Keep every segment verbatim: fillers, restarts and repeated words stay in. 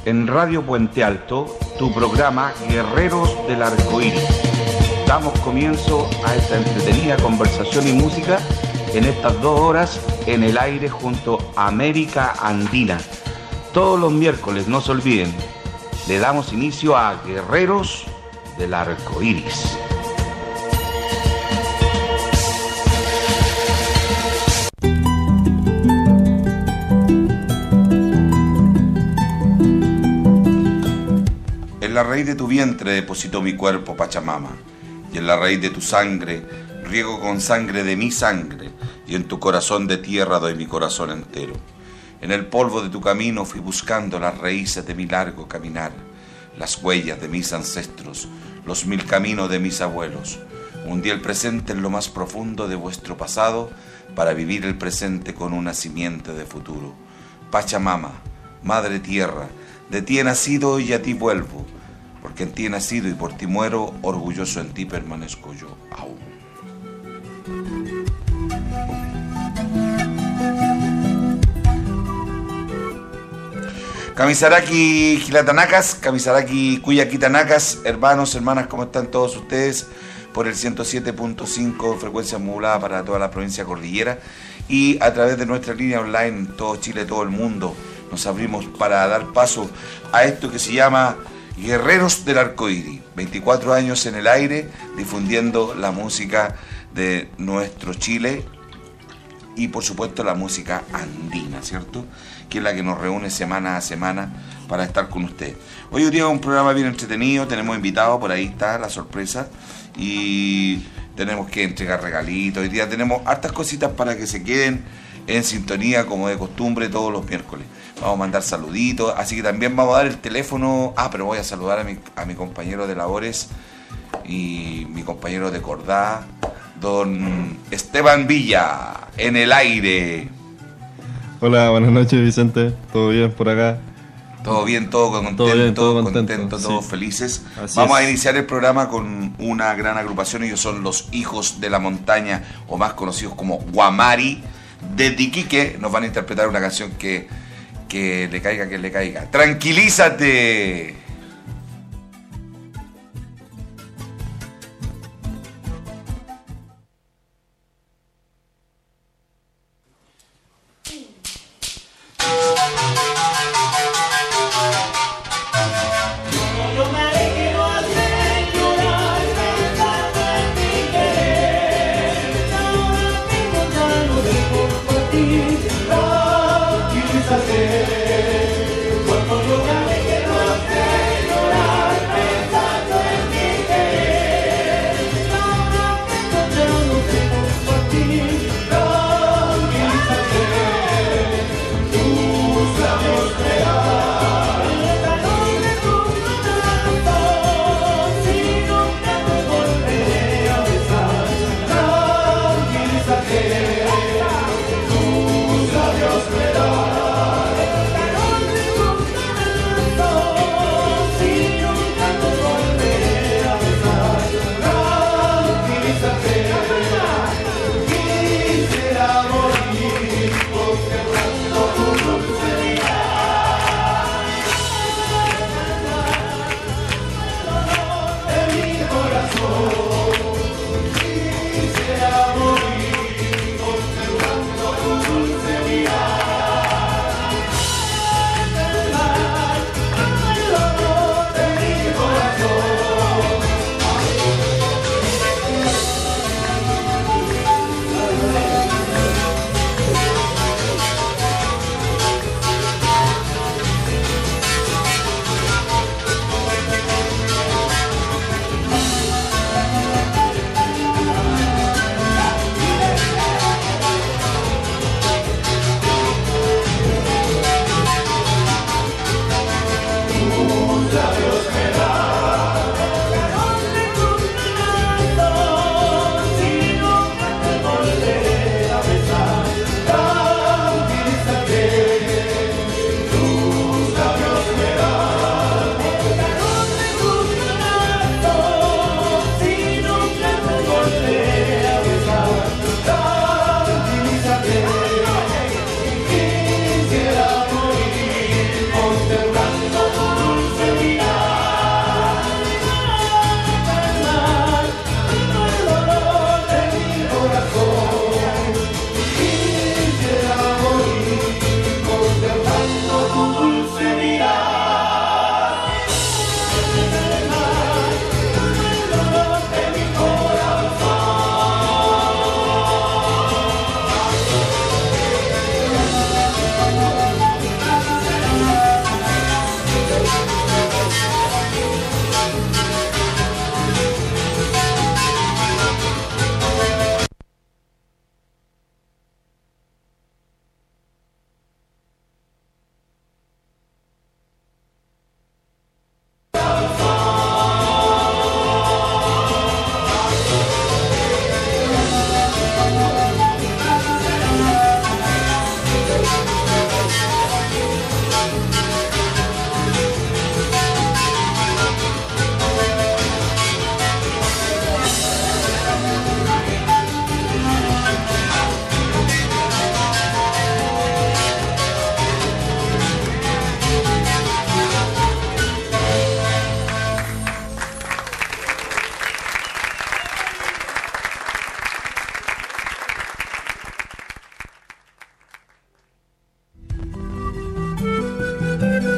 en Radio Puente Alto, tu programa Guerreros del Arcoíris. Damos comienzo a esta entretenida conversación y música en estas dos horas en el aire junto a América Andina. Todos los miércoles, no se olviden, le damos inicio a Guerreros del Arcoíris. En la raíz de tu vientre deposito mi cuerpo, Pachamama, y en la raíz de tu sangre riego con sangre de mi sangre, y en tu corazón de tierra doy mi corazón entero. En el polvo de tu camino fui buscando las raíces de mi largo caminar, las huellas de mis ancestros, los mil caminos de mis abuelos. Hundí el presente en lo más profundo de vuestro pasado para vivir el presente con una simiente de futuro. Pachamama, Madre Tierra, de ti he nacido y a ti vuelvo, porque en ti he nacido y por ti muero, orgulloso en ti permanezco yo aún. Kamisaraki Gilatanacas, Kamisaraki Cuyaquitanacas, hermanos, hermanas, ¿cómo están todos ustedes? Por el ciento siete punto cinco, frecuencia modulada para toda la provincia cordillera, y a través de nuestra línea online en todo Chile, todo el mundo, nos abrimos para dar paso a esto que se llama Guerreros del Arcoíris. veinticuatro años en el aire, difundiendo la música de nuestro Chile y por supuesto la música andina, ¿cierto? Que es la que nos reúne semana a semana para estar con ustedes. Hoy día es un programa bien entretenido, tenemos invitados, por ahí está la sorpresa, y tenemos que entregar regalitos. Hoy día tenemos hartas cositas para que se queden en sintonía como de costumbre todos los miércoles. Vamos a mandar saluditos, así que también vamos a dar el teléfono. Ah, pero voy a saludar a mi, a mi compañero de labores y mi compañero de Cordá, don Esteban Villa, en el aire. Hola, buenas noches, Vicente. ¿Todo bien por acá? Todo bien, todo contento, todo bien, todo contento, contento, todos sí. Felices. Así Vamos es. a iniciar el programa con una gran agrupación. Ellos son los Hijos de la Montaña, o más conocidos como Guamari, de Iquique. Nos van a interpretar una canción que, que le caiga, que le caiga. ¡Tranquilízate! Cuando yo me quiero hacer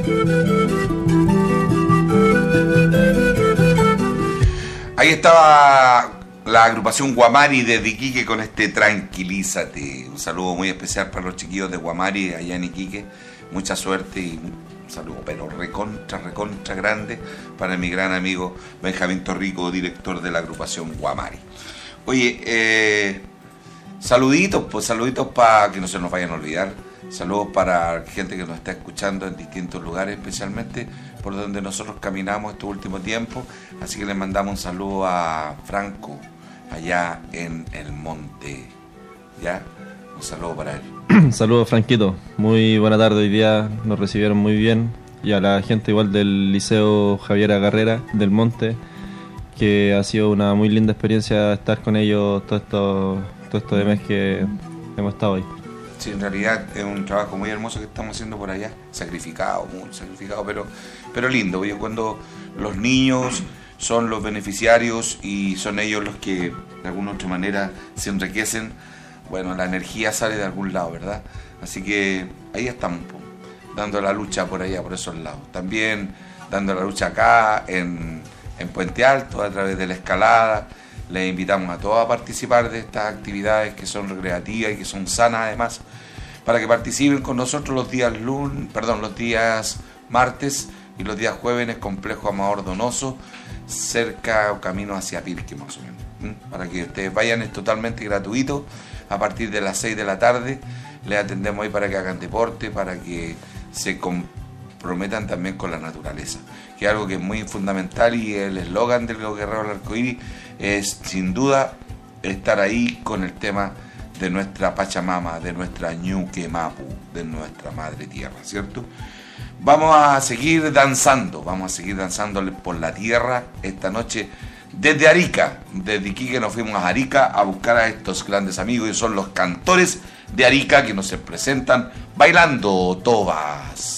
Ahí estaba la agrupación Guamari desde Iquique con este Tranquilízate. Un saludo muy especial para los chiquillos de Guamari allá en Iquique. Mucha suerte y un saludo, pero recontra, recontra grande para mi gran amigo Benjamín Torrico, director de la agrupación Guamari. Oye, eh, saluditos, pues saluditos para que no se nos vayan a olvidar. Saludos para gente que nos está escuchando en distintos lugares, especialmente por donde nosotros caminamos estos últimos tiempos. Así que le mandamos un saludo a Franco, allá en el monte. ¿Ya? Un saludo para él. Saludos, Franquito. Muy buena tarde. Hoy día nos recibieron muy bien. Y a la gente igual del Liceo Javier Agarrera del Monte, que ha sido una muy linda experiencia estar con ellos todo esto, todo esto de mes que hemos estado ahí. Sí, en realidad es un trabajo muy hermoso que estamos haciendo por allá, sacrificado, muy sacrificado, pero, pero lindo. Oye, cuando los niños son los beneficiarios y son ellos los que de alguna u otra manera se enriquecen, bueno, la energía sale de algún lado, ¿verdad? Así que ahí estamos, po, dando la lucha por allá, por esos lados. También dando la lucha acá en, en Puente Alto, a través de la escalada. Les invitamos a todos a participar de estas actividades que son recreativas y que son sanas además, para que participen con nosotros los días lunes, perdón, los días martes y los días jueves en el complejo Amador Donoso, cerca o camino hacia Pirque más o menos. ¿Mm? Para que ustedes vayan, es totalmente gratuito, a partir de las seis de la tarde, les atendemos ahí para que hagan deporte, para que se comprometan también con la naturaleza, que es algo que es muy fundamental, y el eslogan de los Guerreros del Arcoíris es sin duda estar ahí con el tema de nuestra Pachamama, de nuestra Ñuque Mapu, de nuestra Madre Tierra, ¿cierto? Vamos a seguir danzando, vamos a seguir danzándole por la tierra esta noche desde Arica. Desde Iquique nos fuimos a Arica a buscar a estos grandes amigos, y son los Cantores de Arica que nos presentan bailando tobas.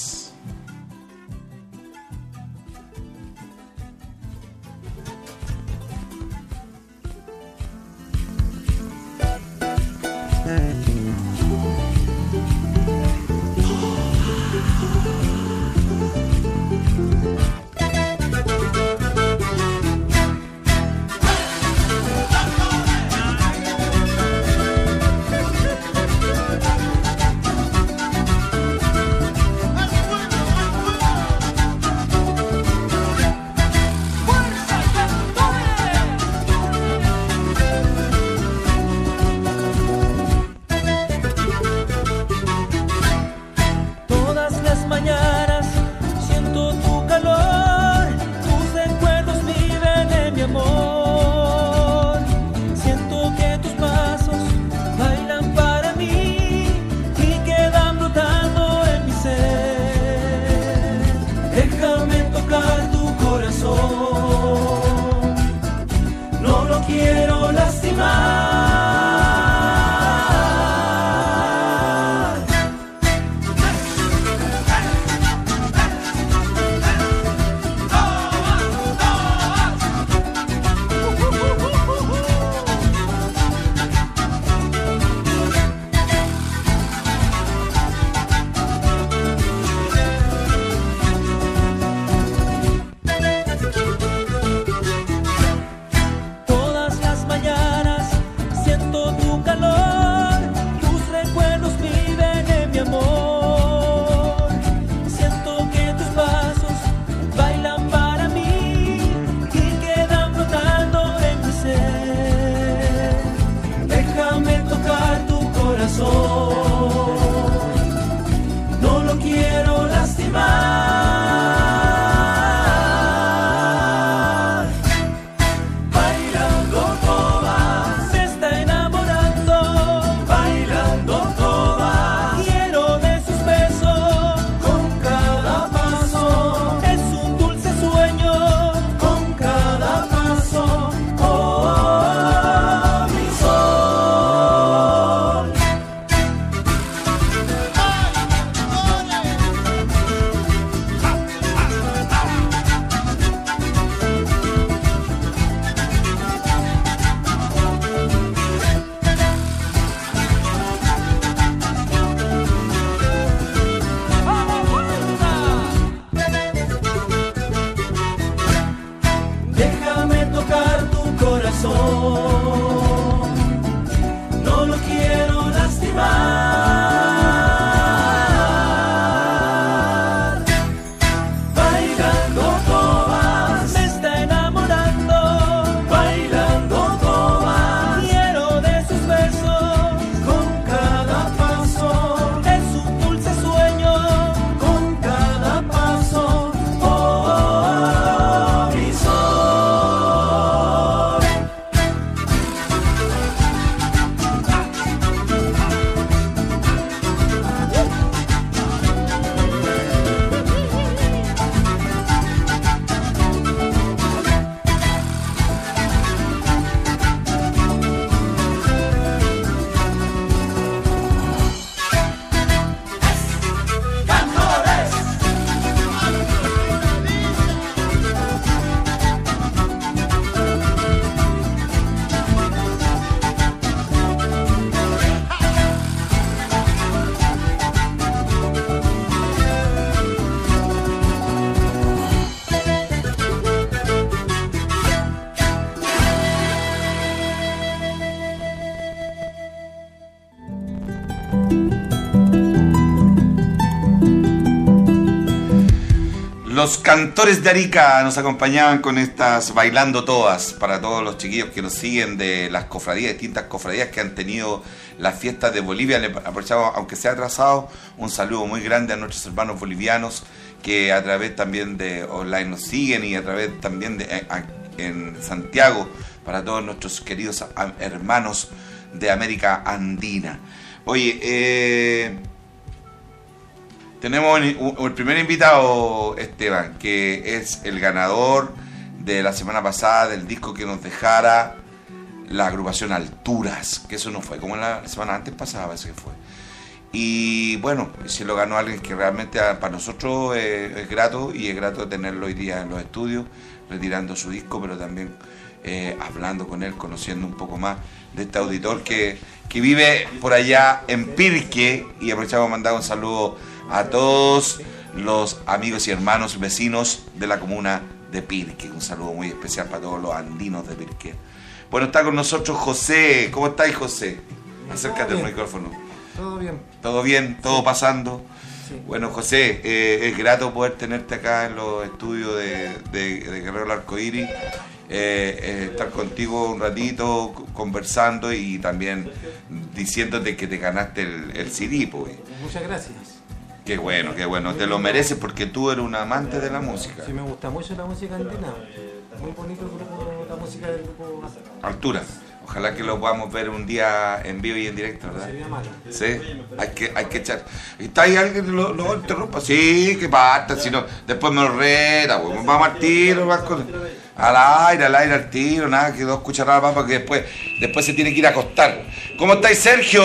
Los cantores de Arica nos acompañaban con estas Bailando Todas, para todos los chiquillos que nos siguen de las cofradías, distintas cofradías que han tenido las fiestas de Bolivia. Le aprovechamos, aunque sea atrasado, un saludo muy grande a nuestros hermanos bolivianos que a través también de online nos siguen, y a través también de a, en Santiago, para todos nuestros queridos hermanos de América Andina. Oye, eh... tenemos el primer invitado, Esteban, que es el ganador de la semana pasada del disco que nos dejara la agrupación Alturas, que eso no fue como la semana antes pasada, parece que fue. Y bueno, se lo ganó alguien que realmente para nosotros es, es grato, y es grato tenerlo hoy día en los estudios, retirando su disco, pero también eh, hablando con él, conociendo un poco más de este auditor que, que vive por allá en Pirque. Y aprovechamos para mandar un saludo a todos los amigos y hermanos vecinos de la comuna de Pirque. Un saludo muy especial para todos los andinos de Pirque. Bueno, está con nosotros José. ¿Cómo estáis, José? Acércate al micrófono. Todo bien. ¿Todo bien? ¿Todo pasando? Sí. Bueno, José, eh, es grato poder tenerte acá en los estudios de, de, de Guerrero del Arcoíris. Eh, eh, estar contigo un ratito conversando y también diciéndote que te ganaste el, el C D, pues. Muchas gracias. Qué bueno, qué bueno, te lo mereces porque tú eres un amante de la música. Sí, me gusta mucho la música andina. Muy bonito el grupo, la música del grupo Alturas. Ojalá que lo podamos ver un día en vivo y en directo, ¿verdad? Sería malo. Sí, hay que, hay que echar. ¿Está ahí alguien que lo, lo interrumpa? Sí, que basta, si no, después me lo reta, pues, vamos al tiro, más cosas. Al aire, al aire, al tiro, nada, que dos cucharadas más, porque después, después se tiene que ir a acostar. ¿Cómo estáis, Sergio?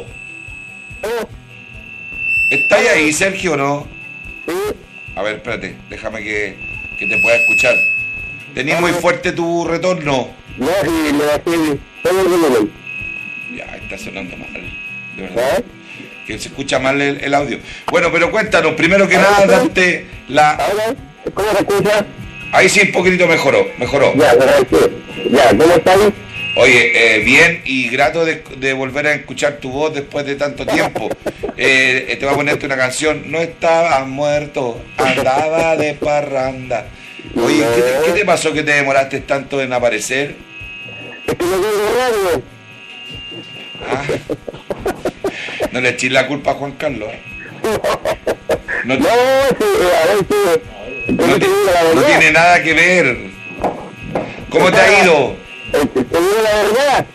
¿Estáis ahí, Sergio, o no? A ver, espérate, déjame que, que te pueda escuchar. ¿Tenís muy fuerte tu retorno? No, sí, me bajé todo el volumen. Ya, está sonando mal, de verdad. ¿Eh? Que se escucha mal el, el audio. Bueno, pero cuéntanos, primero que nada, darte la... ¿Ahora? ¿Cómo se escucha? Ahí sí, un poquitito mejoró, mejoró. Ya, gracias. Ya, ¿cómo estás? Oye, eh, bien y grato de, de volver a escuchar tu voz después de tanto tiempo. Eh, te voy a ponerte una canción. No estaba muerto, andaba de parranda. Oye, ¿qué te, ¿qué te pasó que te demoraste tanto en aparecer? Es que no tengo radio. Ah, no le eches la culpa a Juan Carlos. No, No, sí, a ver si... no, te- no tiene nada que ver. ¿Cómo te ha ido? ¿Te digo la verdad?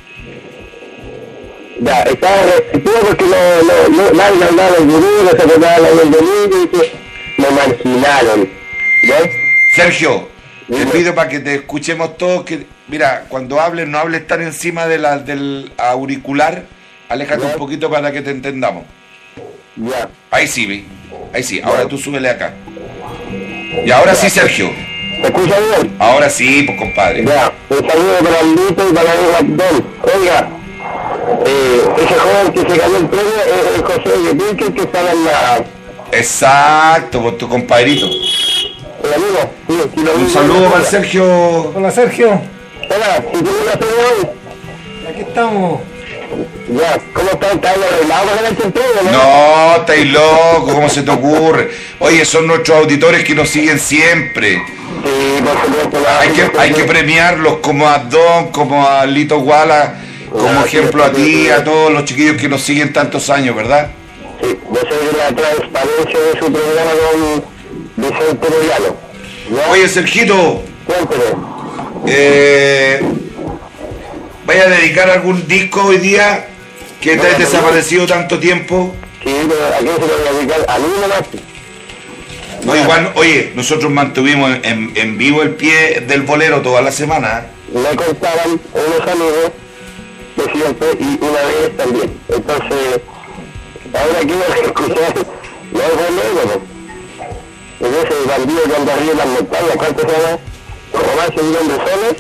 Ya, estaba resentido porque no, no, no, nadie hablaba del gurú, no se acordaba la del delito y que me marginaron. ¿Ves? Sergio, te Dime. pido para que te escuchemos todos que, mira, cuando hables, no hables tan encima de la, del auricular, aléjate Ya. un poquito para que te entendamos. Ya. Ahí sí, vi. Ahí sí, ahora tú súbele acá. Y ahora sí, Sergio. ¿Se escucha bien? Ahora sí, pues compadre. Ya, un saludo para Lito y para el Abdón. Oiga, eh, ese joven que se ganó el premio es el José de Pinker que estaba en la... Exacto, por tu compadrito. El amigo. Sí, sí, lo Un vi. saludo para el Sergio. Hola Sergio, Hola, si tienes una señal. aquí estamos. Ya, ¿cómo está? ¿Está ahí arreglado para ganar el premio, no? No, estáis loco, ¿cómo se te ocurre? Oye, son nuestros auditores que nos siguen siempre. Sí, por supuesto. la- Hay que, hay que premiarlos como a Don, como a Lito Guala, como ejemplo a ti, a todos los chiquillos que nos siguen tantos años, ¿verdad? Sí, yo soy de la transparencia de su programa con Vicente Royalo. ¿Ya? Oye, Sergito, Cuénteme. eh, ¿vaya a dedicar algún disco hoy día que te has desaparecido tanto tiempo? Sí, pero ¿a quién se lo voy a dedicar? A mí nomás. No, igual, oye, nosotros mantuvimos en, en vivo el pie del bolero toda la semana. Me contaban unos amigos que siempre y una vez también. Entonces, ahora quiero escuchar no es bolero, ¿no? Es ese bandido que anda arriba en las montañas, ¿cuánto se llama? Romance de un hombre solo.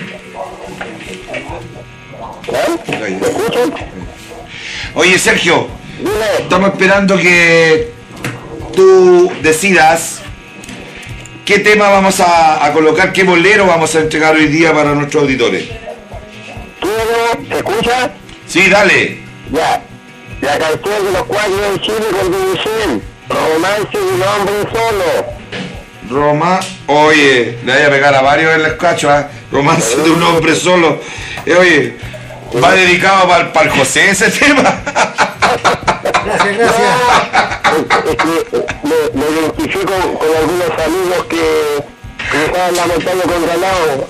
¿Eh? ¿Me escuchan? Oye, Sergio, Dime, estamos esperando que tú decidas qué tema vamos a, a colocar, qué bolero vamos a entregar hoy día para nuestros auditores. quiero, ¿se escucha? Sí, dale. Ya, la canción de los cuatro en Chile con División, Romance de un hombre solo. Roma, oye, le voy a pegar a varios en el escacho, ¿eh? Romance de un hombre solo. Eh, oye, va dedicado para el José ese tema. Gracias, gracias. Es que me, me identifico con algunos amigos que, que estaban en la montaña con ganado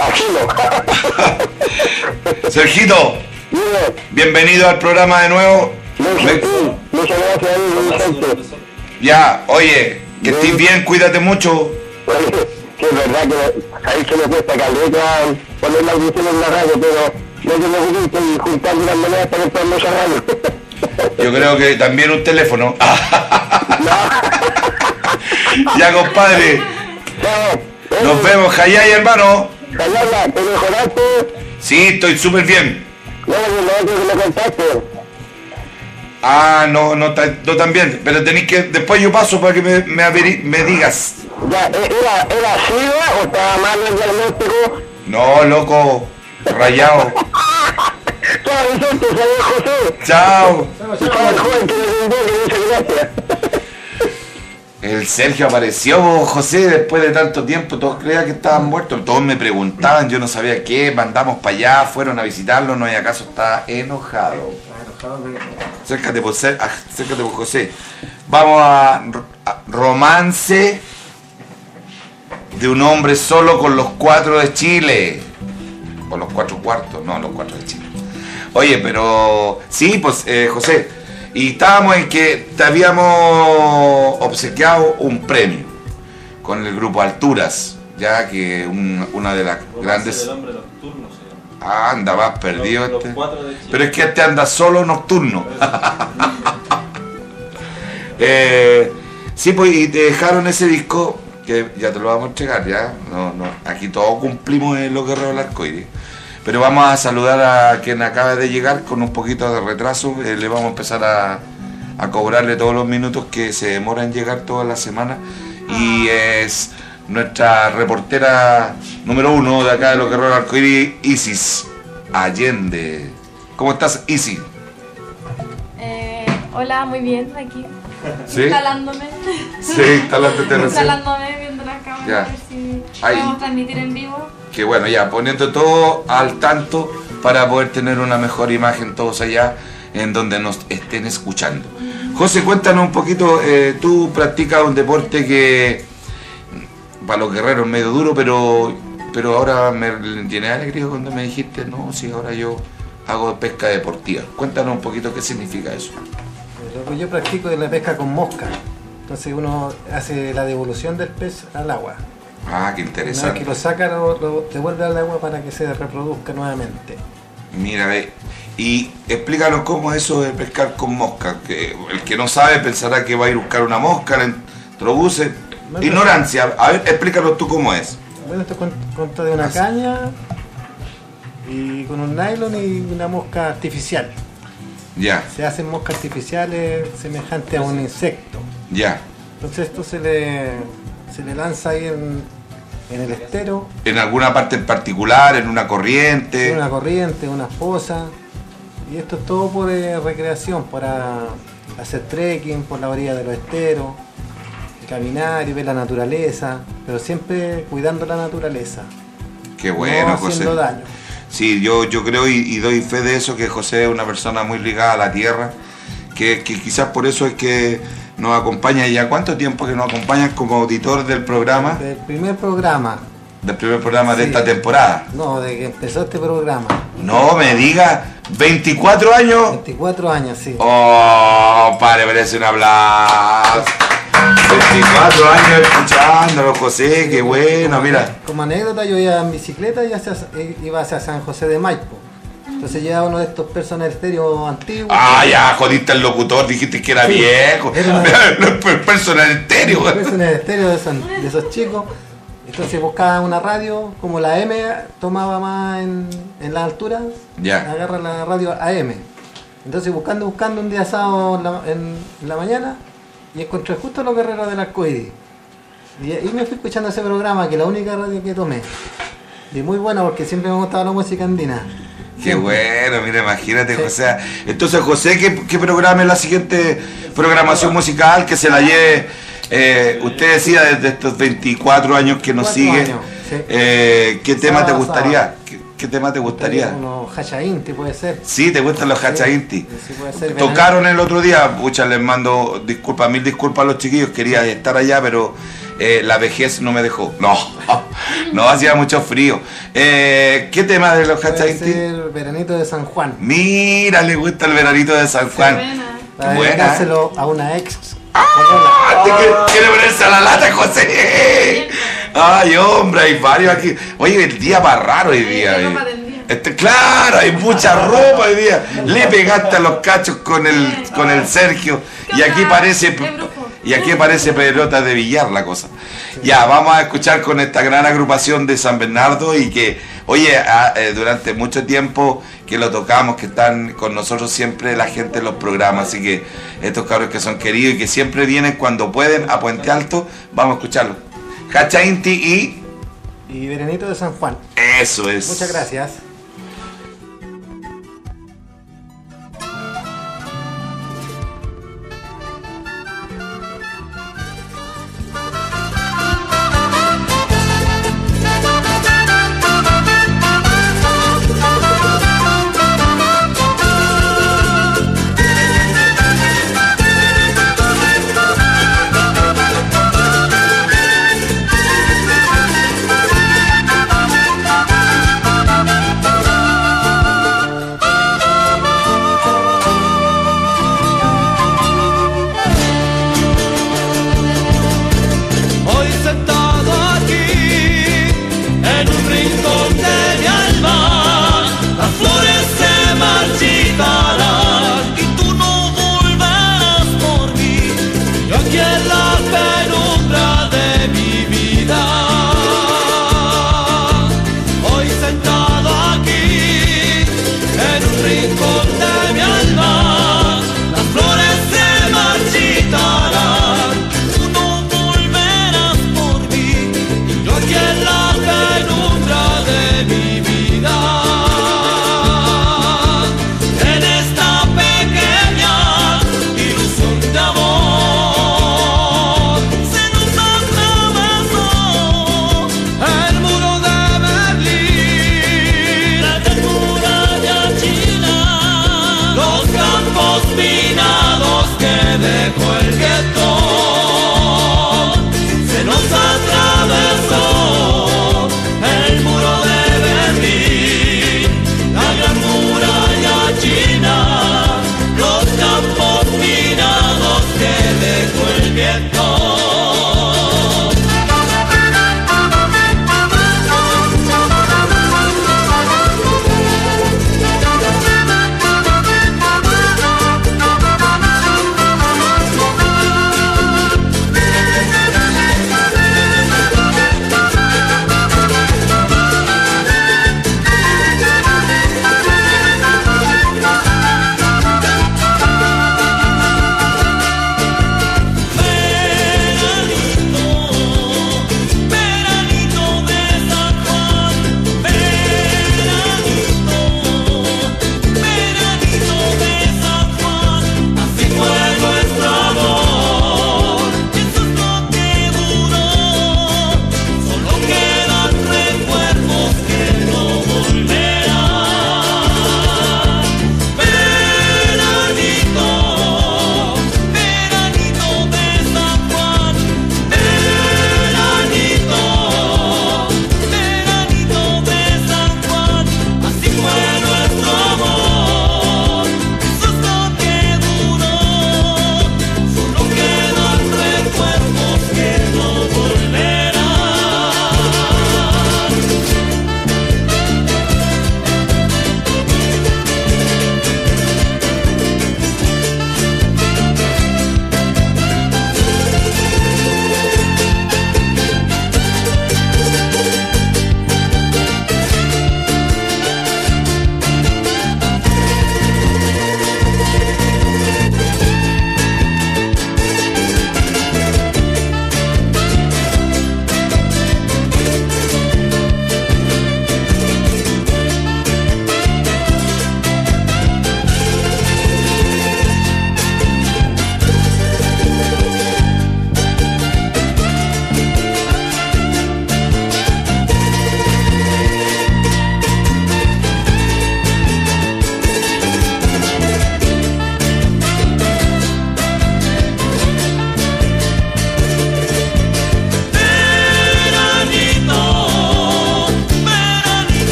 ajeno. Sergito, bienvenido al programa de nuevo. Muchas, muchas gracias, amigo Vicente. Ya, oye, que estés bien, cuídate mucho. Que es verdad que ahí se me cuesta caleta poner la audición en la radio, pero no te preocupes, estoy juntando unas monedas para comprarme esa radio. Yo creo que también un teléfono. Ya, compadre. Nos vemos, Jayay, hermano. Jayala, ¿te mejoraste? Sí, estoy súper bien. No, no, no, que me contaste. Ah, no, no, no tan bien. Pero tenéis que... Después yo paso para que me, me, averi- me digas. Ya, ¿era, era SIDA o estaba mal el diagnóstico? No, loco. Rayado. Chao, Vicente, saludos, José. Chao. Chao, el joven que me brindó, que muchas gracias. El Sergio apareció, José, después de tanto tiempo. Todos creían que estaban muertos. Todos me preguntaban, yo no sabía qué. Mandamos para allá, fueron a visitarlo. No, y acaso está enojado. Acércate por, ser, acércate por José. Vamos a, a romance de un hombre solo con los cuatro de Chile. O los cuatro cuartos, no, los cuatro de Chile. Oye, pero sí, pues eh, José, y estábamos en que te habíamos obsequiado un premio con el grupo Alturas, ya que un, una de las grandes... Ah, anda, vas perdido este. Pero es que este anda solo nocturno. eh, sí, pues, y te dejaron ese disco, que ya te lo vamos a entregar, ya. No, no, aquí todos cumplimos en los Guerreros del Arcoíris. Pero vamos a saludar a quien acaba de llegar con un poquito de retraso. Eh, le vamos a empezar a, a cobrarle todos los minutos que se demora en llegar toda la semana. Y es nuestra reportera número uno de acá de los Guerreros del Arcoíris, Isis Allende. ¿Cómo estás, Isis? Eh, hola, muy bien, aquí. ¿Sí? Instalándome. Sí, instalándote recién. Instalándome, viendo las cámaras, Ya. a ver si Ahí. podemos transmitir en vivo. Que bueno, ya poniendo todo al tanto para poder tener una mejor imagen todos allá en donde nos estén escuchando. José, cuéntanos un poquito, eh, tú practicas un deporte que para los guerreros es medio duro, pero pero ahora me tiene alegría cuando me dijiste, no, sí, ahora yo hago pesca deportiva. Cuéntanos un poquito qué significa eso. Lo que yo practico es la pesca con mosca. Entonces uno hace la devolución del pez al agua. Ah, qué Una vez interesante. que lo saca, lo, lo devuelve al agua para que se reproduzca nuevamente. Mira, ve, y explícanos cómo es eso de pescar con mosca. Que el que no sabe pensará que va a ir a buscar una mosca, la introduce. No, Ignorancia. A ver, explícanos tú cómo es. Bueno, esto con- consta de una caña y con un nylon y una mosca artificial. Ya, Se hacen moscas artificiales semejantes a un insecto. ya. Entonces esto se le, se le lanza ahí en, en el estero, En alguna parte en particular, en una corriente. en una corriente, una fosa. Y esto es todo por eh, recreación, para hacer trekking por la orilla de los esteros, caminar y ver la naturaleza, pero siempre cuidando la naturaleza. Qué bueno, no José. haciendo daño. Sí, yo, yo creo y, y doy fe de eso, que José es una persona muy ligada a la tierra, que, que quizás por eso es que nos acompaña. ¿Ya cuánto tiempo que nos acompañas como auditor del programa, Del primer programa, del primer programa de Sí. esta temporada? no, de que empezó este programa, No me diga, veinticuatro años. veinticuatro años, sí. Oh, padre, merece un aplauso. veinticuatro años escuchándolo, José, qué bueno, mira. Como anécdota, yo iba en bicicleta y hacia, iba hacia San José de Maipo. Entonces llevaba uno de estos personas estéreo antiguos. Ah, ya, jodiste al locutor, dijiste que era Sí. viejo. Era una- Los personal estéreo. Personas estéreo de, esos- de esos chicos. Entonces buscaba una radio, como la M tomaba más en, en la altura, Ya. agarra la radio A M. Entonces buscando, buscando un día sábado en la, en la mañana y encontré justo los Guerreros del Arcoíris. Y, y me fui escuchando ese programa, que es la única radio que tomé. Y muy buena porque siempre me gustaba la música andina. Qué bueno, mira, imagínate, Sí. José. Entonces, José, ¿qué, qué programa es la siguiente programación musical que se la lleve Eh, usted decía desde estos veinticuatro años que nos sigue, años, sí. eh, ¿qué tema Sábado, te gustaría? sábado. ¿Qué, qué tema te gustaría? Unos hachainti puede ser. Sí, ¿te gustan los hachainti? Sí, sí puede ser. Tocaron el otro día, pucha, les mando disculpas, mil disculpas a los chiquillos, quería estar allá, pero eh, la vejez no me dejó. No, no, hacía mucho frío. Eh, ¿Qué tema de los Puede hachainti? ser Veranito de San Juan. Mira, le gusta el veranito de San Juan. Buena. Para Buena. dedicárselo a una ex. ¡Ah! ¿Quiere, quiere ponerse a la lata, José? Ay, hombre, hay varios aquí. Oye, el día va raro hoy día. Hay eh. ropa del día. Este, claro, hay mucha ropa hoy día. Le pegaste a los cachos con el, con el Sergio. Y aquí parece, Es brujo. y aquí parece pelota de billar la cosa. Ya, vamos a escuchar con esta gran agrupación de San Bernardo y que, oye, a- eh, durante mucho tiempo que lo tocamos, que están con nosotros siempre la gente en los programas, así que estos cabros que son queridos y que siempre vienen cuando pueden a Puente Alto, vamos a escucharlo. Hachainti y Y Veranito de San Juan. eso es. Muchas gracias. Thank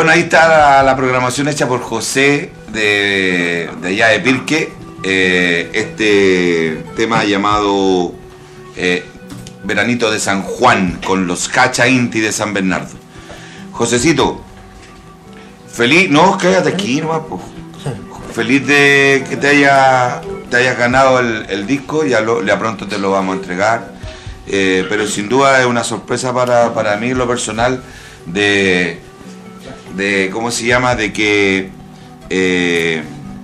Bueno, ahí está la, la programación hecha por José de, de allá de Pirque. Eh, este tema llamado eh, Veranito de San Juan con los Cacha Inti de San Bernardo. Josecito, feliz, no, cállate aquí nomás, pues. Feliz de que te haya te hayas ganado el, el disco, ya, lo, ya pronto te lo vamos a entregar, eh, pero sin duda es una sorpresa para, para mí en lo personal de, de ¿cómo se llama? De que eh,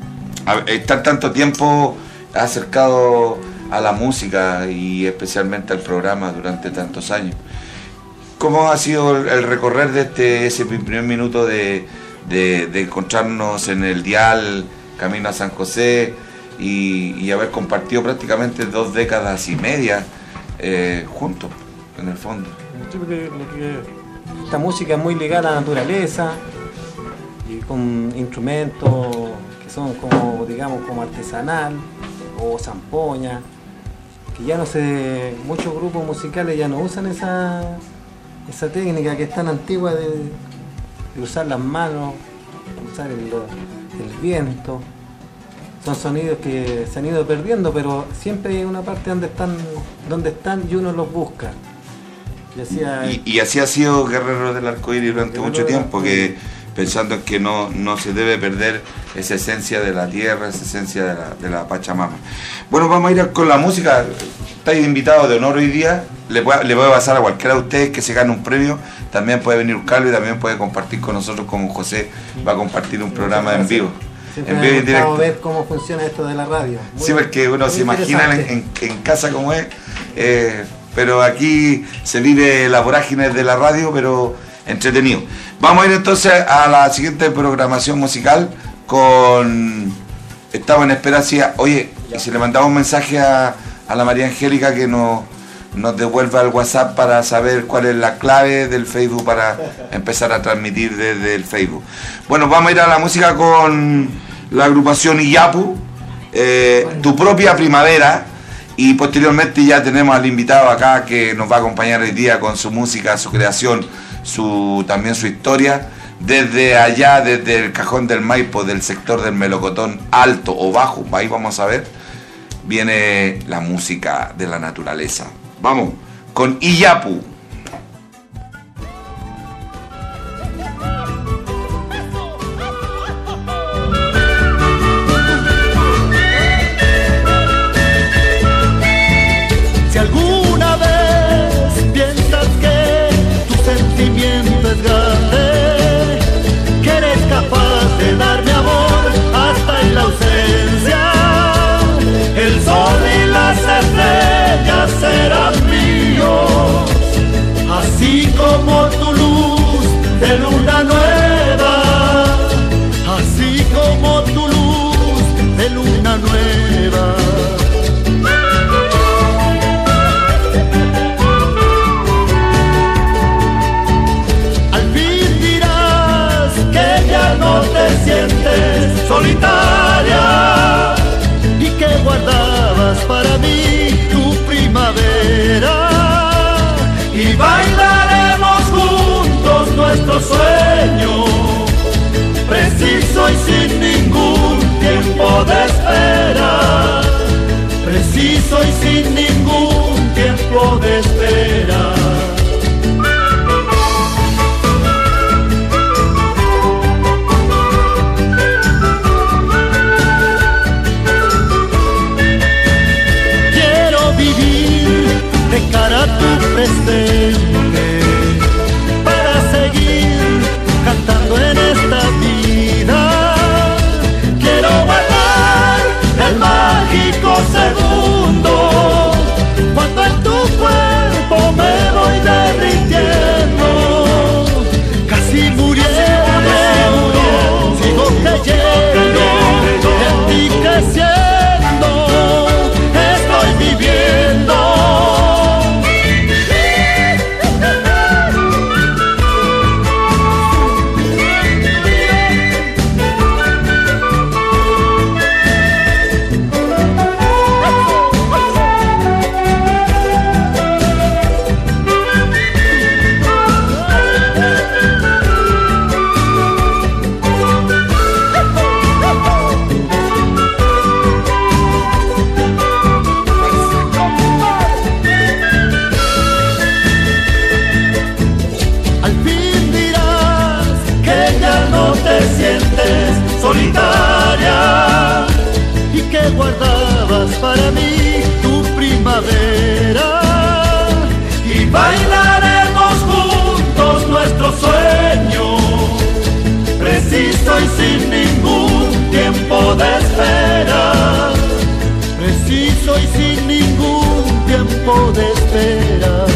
estar tanto tiempo acercado a la música y especialmente al programa durante tantos años. ¿Cómo ha sido el, el recorrer de este ese primer minuto de, de, de encontrarnos en el dial camino a San José y, y haber compartido prácticamente dos décadas y media eh, juntos, en el fondo? Sí, porque lo que- esta música es muy ligada a la naturaleza y con instrumentos que son como, digamos, como artesanal o zampoña, que ya no se, muchos grupos musicales ya no usan esa, esa técnica que es tan antigua de, de usar las manos, usar el, el viento. Son sonidos que se han ido perdiendo, pero siempre hay una parte donde están, donde están y uno los busca. Y hacía- Y, y así ha sido Guerrero del Arcoíris durante Guerrero mucho del tiempo, Arcoíris. que pensando en que no, no se debe perder esa esencia de la tierra, esa esencia de la, de la Pachamama. Bueno, vamos a ir con la música. Estáis invitados de honor hoy día. Le puede, le puede pasar a cualquiera de ustedes que se gane un premio. También puede venir un Carlos y también puede compartir con nosotros, como José va a compartir un programa en vivo. Siempre En me vivo ha y gustado directo. ver cómo funciona esto de la radio. Muy- Sí, porque uno muy se imagina en, interesante. en- en casa como es, eh, pero aquí se vive la vorágine de la radio, pero entretenido. Vamos a ir entonces a la siguiente programación musical con... Estamos en espera, si, oye, y si le mandamos un mensaje a, a la María Angélica que nos, nos devuelva el WhatsApp para saber cuál es la clave del Facebook para empezar a transmitir desde el Facebook. Bueno, vamos a ir a la música con la agrupación Iyapu, eh, Tu Propia Primavera, y posteriormente ya tenemos al invitado acá que nos va a acompañar hoy día con su música, su creación, su también su historia, desde allá, desde el Cajón del Maipo, del sector del Melocotón, alto o bajo, ahí vamos a ver, viene la música de la naturaleza. Vamos, con Iyapu. Si alguna vez piensas que tu sentimiento es grande, que eres capaz de darme amor hasta en la ausencia, el sol y las estrellas serán míos, guardabas para mí tu primavera. Y bailaremos juntos nuestro sueño, preciso y sin ningún tiempo de espera. Preciso y sin ningún tiempo de espera.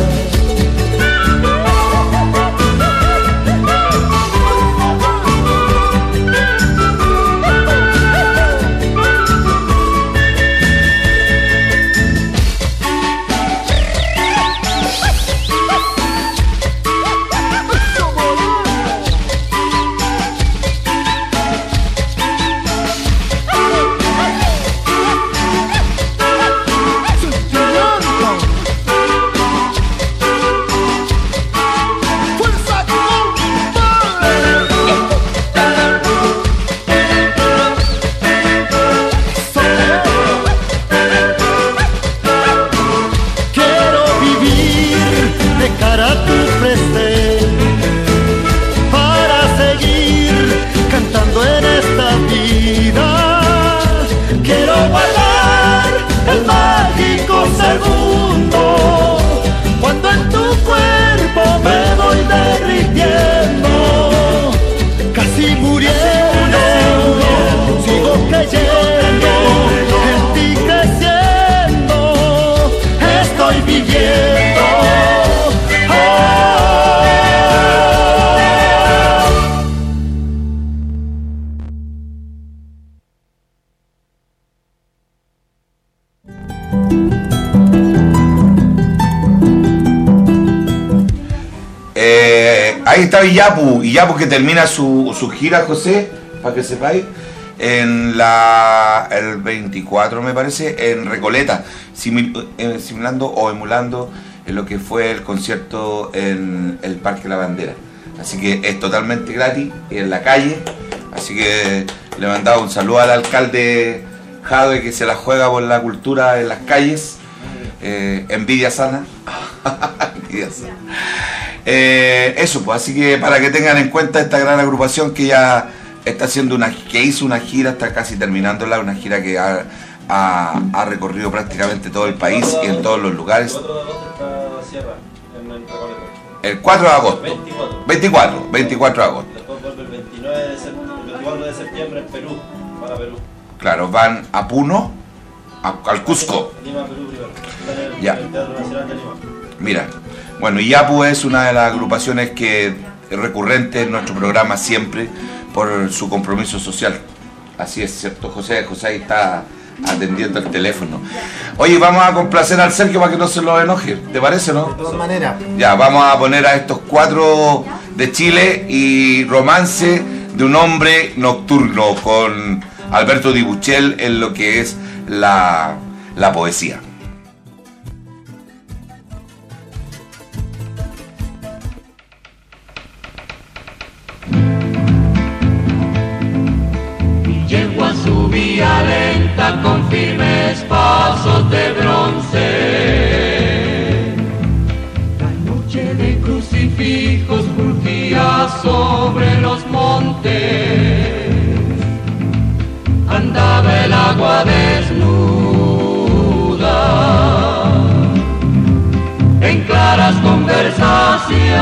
Ahí está Iyapu, Iyapu que termina su, su gira, José, para que sepáis, en la el veinticuatro me parece, en Recoleta, simil, eh, simulando o emulando en lo que fue el concierto en el Parque La Bandera. Así que es totalmente gratis, en la calle, así que le mandaba un saludo al alcalde Jade, que se la juega por la cultura en las calles. Eh, envidia sana. Envidia sana. Eh, eso pues, así que para que tengan en cuenta esta gran agrupación que ya está haciendo una, que hizo una gira, está casi terminándola, una gira que ha, ha, ha recorrido prácticamente todo el país y en todos los lugares. El cuatro de agosto. veinticuatro, veinticuatro de agosto. Después vuelve el veintinueve de septiembre, el veinticuatro de septiembre en Perú, para Perú. Claro, van a Puno, a, al Cusco. Lima, Perú primero. Ya. El Teatro Nacional de Lima. Mira, bueno, Iyapu es una de las agrupaciones que es recurrente en nuestro programa siempre por su compromiso social. Así es, ¿cierto? José, José ahí está atendiendo el teléfono. Oye, vamos a complacer al Sergio para que no se lo enoje, ¿te parece, no? De todas maneras. Ya, vamos a poner a estos cuatro de Chile y Romance de un hombre nocturno con Alberto Di Buchel en lo que es la, la poesía. Yegua subía lenta con firmes pasos de bronce. La noche de crucifijos crujía sobre los montes. Andaba el agua desnuda en claras conversaciones.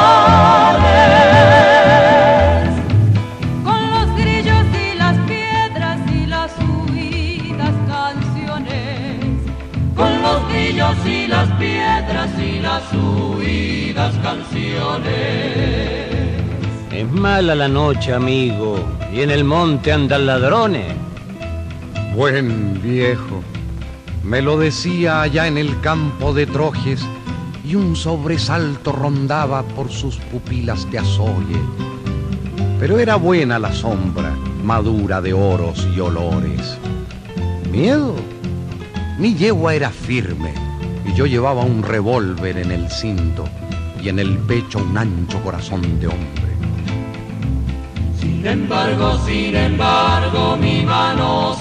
Y las piedras y las huidas canciones. Es mala la noche, amigo, y en el monte andan ladrones. Buen viejo, me lo decía allá en el campo de Trojes, y un sobresalto rondaba por sus pupilas de azogue. Pero era buena la sombra, madura de oros y olores. ¿Miedo? Mi yegua era firme, y yo llevaba un revólver en el cinto y en el pecho un ancho corazón de hombre. Sin embargo, sin embargo, mi mano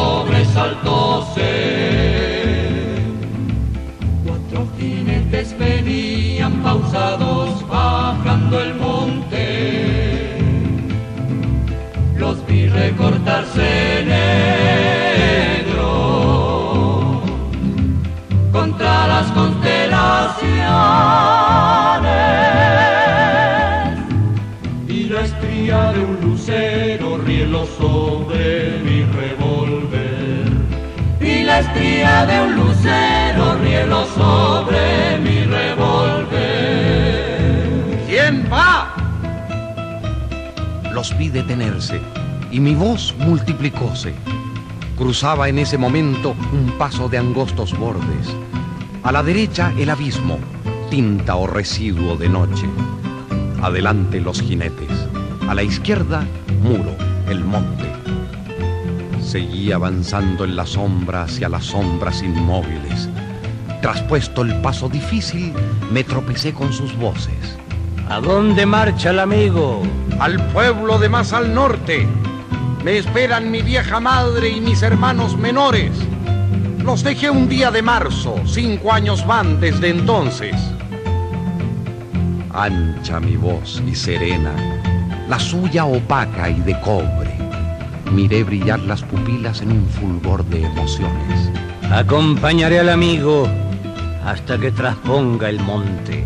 sobresaltóse. Cuatro jinetes venían pausados bajando el monte. Los vi recortarse negro la estría de un lucero rielo sobre mi revólver. ¿Quién va? Los vi detenerse y mi voz multiplicóse. Cruzaba en ese momento un paso de angostos bordes. A la derecha el abismo, tinta o residuo de noche. Adelante los jinetes. A la izquierda, muro, el monte. Seguí avanzando en la sombra hacia las sombras inmóviles. Traspuesto el paso difícil, me tropecé con sus voces. ¿A dónde marcha el amigo? Al pueblo de más al norte. Me esperan mi vieja madre y mis hermanos menores. Los dejé un día de marzo, cinco años van desde entonces. Ancha mi voz y serena, la suya opaca y de cobre. Miré brillar las pupilas en un fulgor de emociones. Acompañaré al amigo hasta que trasponga el monte.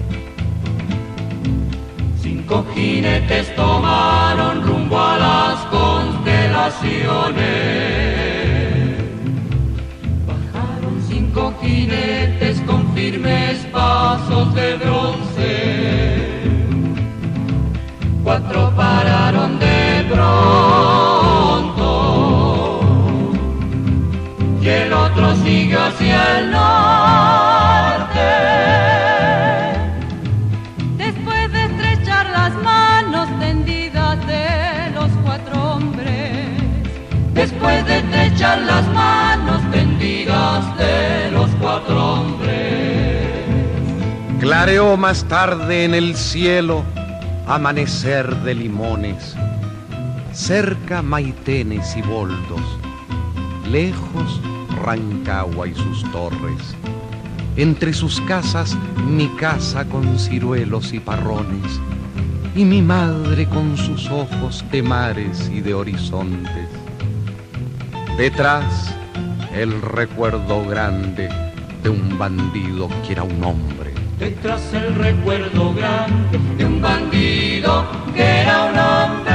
Cinco jinetes tomaron rumbo a las constelaciones. Bajaron cinco jinetes con firmes pasos de bronce. Cuatro pararon de pronto y el otro siguió hacia el norte. Después de estrechar las manos tendidas de los cuatro hombres, Después de estrechar las manos tendidas de los cuatro hombres. Clareó más tarde en el cielo amanecer de limones. Cerca Maitenes y Boldos, lejos Rancagua y sus torres. Entre sus casas mi casa con ciruelos y parrones, y mi madre con sus ojos de mares y de horizontes. Detrás el recuerdo grande de un bandido que era un hombre. Detrás el recuerdo grande de un bandido que era un hombre.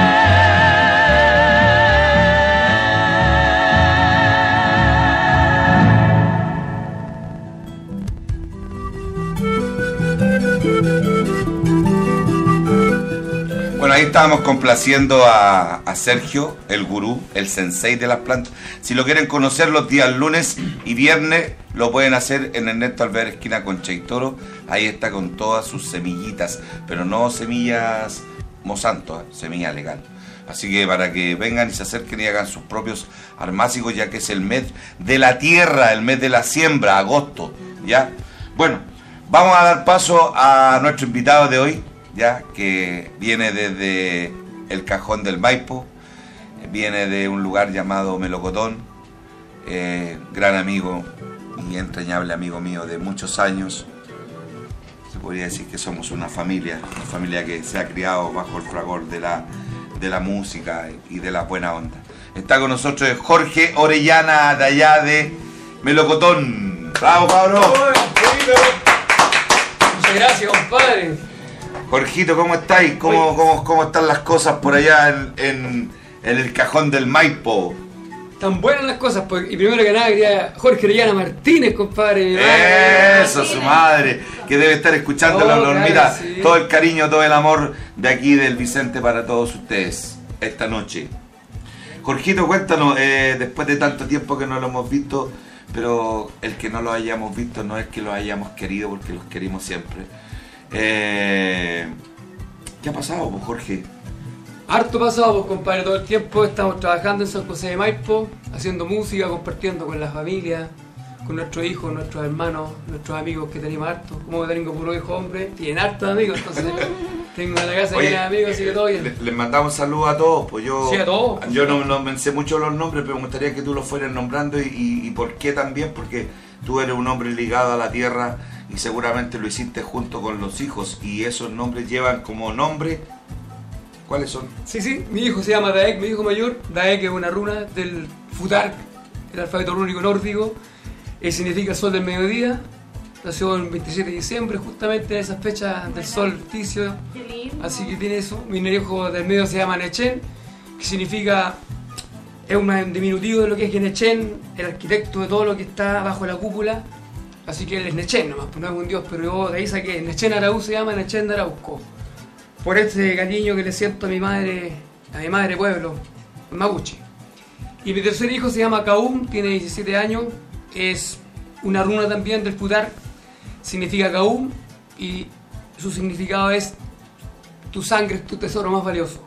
Bueno, ahí estábamos complaciendo a, a Sergio, el gurú, el sensei de las plantas. Si lo quieren conocer los días lunes y viernes, lo pueden hacer en Ernesto Alvear, esquina con Cheitoro. Ahí está con todas sus semillitas, pero no semillas Monsanto, ¿eh? Semilla legal. Así que para que vengan y se acerquen y hagan sus propios armácigos, ya que es el mes de la tierra, el mes de la siembra, agosto, ¿ya? Bueno, vamos a dar paso a nuestro invitado de hoy, ya que viene desde el Cajón del Maipo, viene de un lugar llamado Melocotón, eh, gran amigo y entrañable amigo mío de muchos años. Se podría decir que somos una familia, una familia que se ha criado bajo el fragor de la, de la música y de la buena onda. Está con nosotros Jorge Orellana, de allá de Melocotón. ¡Bravo, cabrón! Muchas gracias, compadre. Jorgito, ¿cómo estáis? ¿Cómo, cómo, cómo están las cosas por allá en, en, en el Cajón del Maipo? Tan buenas las cosas, pues, y primero que nada quería Jorge Orellana Martínez, compadre. Eso, su madre, que debe estar escuchando la normita. Sí. Todo el cariño, todo el amor de aquí del Vicente para todos ustedes esta noche. Jorgito, cuéntanos, eh, después de tanto tiempo que no lo hemos visto, pero el que no lo hayamos visto no es que lo hayamos querido, porque los querimos siempre. Eh, ¿Qué ha pasado, pues, Jorge? Harto pasado, pues, compadre, todo el tiempo estamos trabajando en San José de Maipo, haciendo música, compartiendo con la familia, con nuestros hijos, nuestros hermanos, nuestros amigos que tenemos harto. Como tengo puro hijo hombre, tienen hartos amigos, entonces tengo una casa Oye, llena de amigos, así que todo bien. Les mandamos saludos a todos, pues yo, sí, a todos. Yo no, no me sé mucho los nombres, pero me gustaría que tú los fueras nombrando y, y, y por qué también, porque tú eres un hombre ligado a la tierra y seguramente lo hiciste junto con los hijos, y esos nombres llevan como nombre. ¿Cuáles son? Sí, sí, mi hijo se llama Daek, mi hijo mayor. Daek es una runa del Futark, el alfabeto rúnico nórdico, eh, significa sol del mediodía. Nació el veintisiete de diciembre, justamente en esas fechas del solsticio. Así que tiene eso. Mi hijo del medio se llama Nechen, que significa es un diminutivo de lo que es Genechen, el arquitecto de todo lo que está bajo la cúpula. Así que él es Nechen nomás, pues no es un dios, pero yo de ahí saqué. Nechen Arauz se llama Nechen de Arauco. Por este cariño que le siento a mi madre, a mi madre pueblo, mapuche. Y mi tercer hijo se llama Kaum, tiene diecisiete años, es una runa también del futar, significa Kaum, y su significado es tu sangre es tu tesoro más valioso.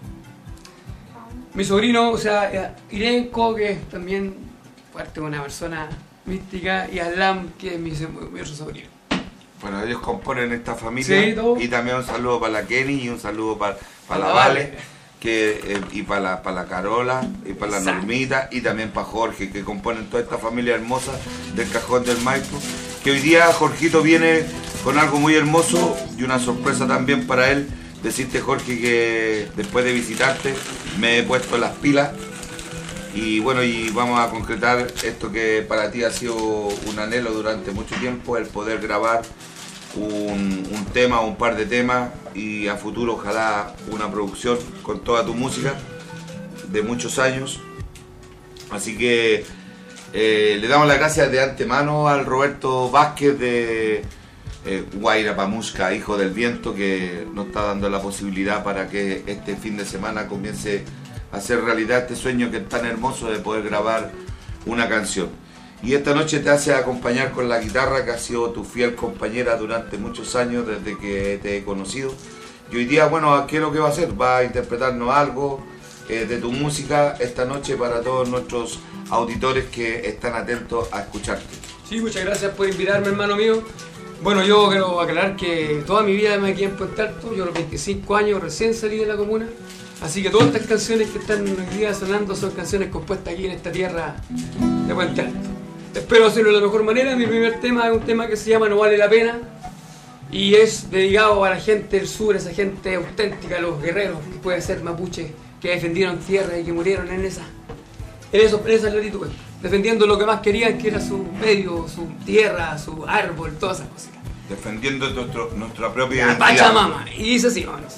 Mi sobrino, o sea, Irenko, que es también parte de una persona mística, y Aslam, que es mi, mi otro sobrino. Bueno, ellos componen esta familia. Sí, todo. Y también un saludo para la Kenny y un saludo para, para la la Vale, Vale. que, eh, y para la, para la Carola, y para la Exacto. Normita, y también para Jorge, que componen toda esta familia hermosa del Cajón del Maipo. Que hoy día Jorgito viene con algo muy hermoso y una sorpresa también para él. Decirte, Jorge, que después de visitarte me he puesto las pilas. Y bueno, y vamos a concretar esto que para ti ha sido un anhelo durante mucho tiempo, el poder grabar un, un tema o un par de temas y a futuro ojalá una producción con toda tu música de muchos años. Así que eh, le damos las gracias de antemano al Roberto Vázquez de eh, Guaira Pamusca, Hijo del Viento, que nos está dando la posibilidad para que este fin de semana comience hacer realidad este sueño que es tan hermoso de poder grabar una canción. Y esta noche te hace acompañar con la guitarra, que ha sido tu fiel compañera durante muchos años desde que te he conocido. Y hoy día, bueno, ¿qué es lo que va a hacer? Va a interpretarnos algo eh, de tu música esta noche para todos nuestros auditores que están atentos a escucharte. Sí, muchas gracias por invitarme, hermano mío. Bueno, yo quiero aclarar que toda mi vida me quedé en Puente Alto. Yo a los veinticinco años recién salí de la comuna. Así que todas estas canciones que están hoy día sonando son canciones compuestas aquí en esta tierra de Puente Alto. Espero hacerlo de la mejor manera. Mi primer tema es un tema que se llama No Vale la Pena y es dedicado a la gente del sur, esa gente auténtica, a los guerreros, que puede ser mapuche, que defendieron tierra y que murieron en esa, en, eso, en esas latitudes, defendiendo lo que más querían, que era su medio, su tierra, su árbol, todas esas cosas. Defendiendo nuestro, nuestra propia La identidad. Pachamama. Y dice así, vámonos.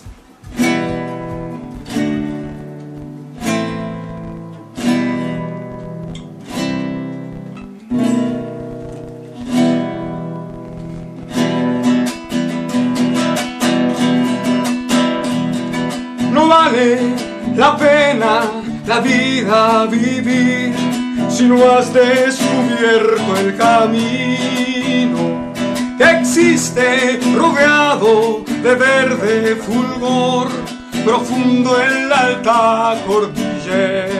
No vale la pena la vida vivir si no has descubierto el camino que existe rodeado de verde fulgor profundo en la alta cordillera.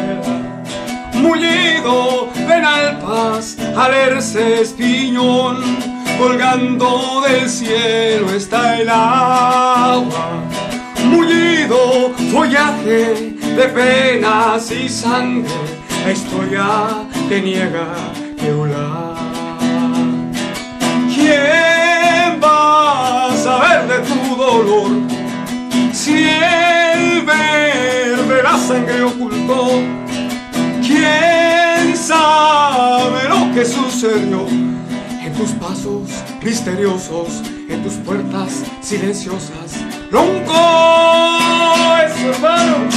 Mullido de nalpas, alerces, piñón, colgando del cielo está el agua. Mullido, follaje de penas y sangre, la historia te niega que volar. ¿Quién va a saber de tu dolor si el verde la sangre ocultó? ¿Quién sabe lo que sucedió en tus pasos misteriosos, en tus puertas silenciosas? Nunca es hermano.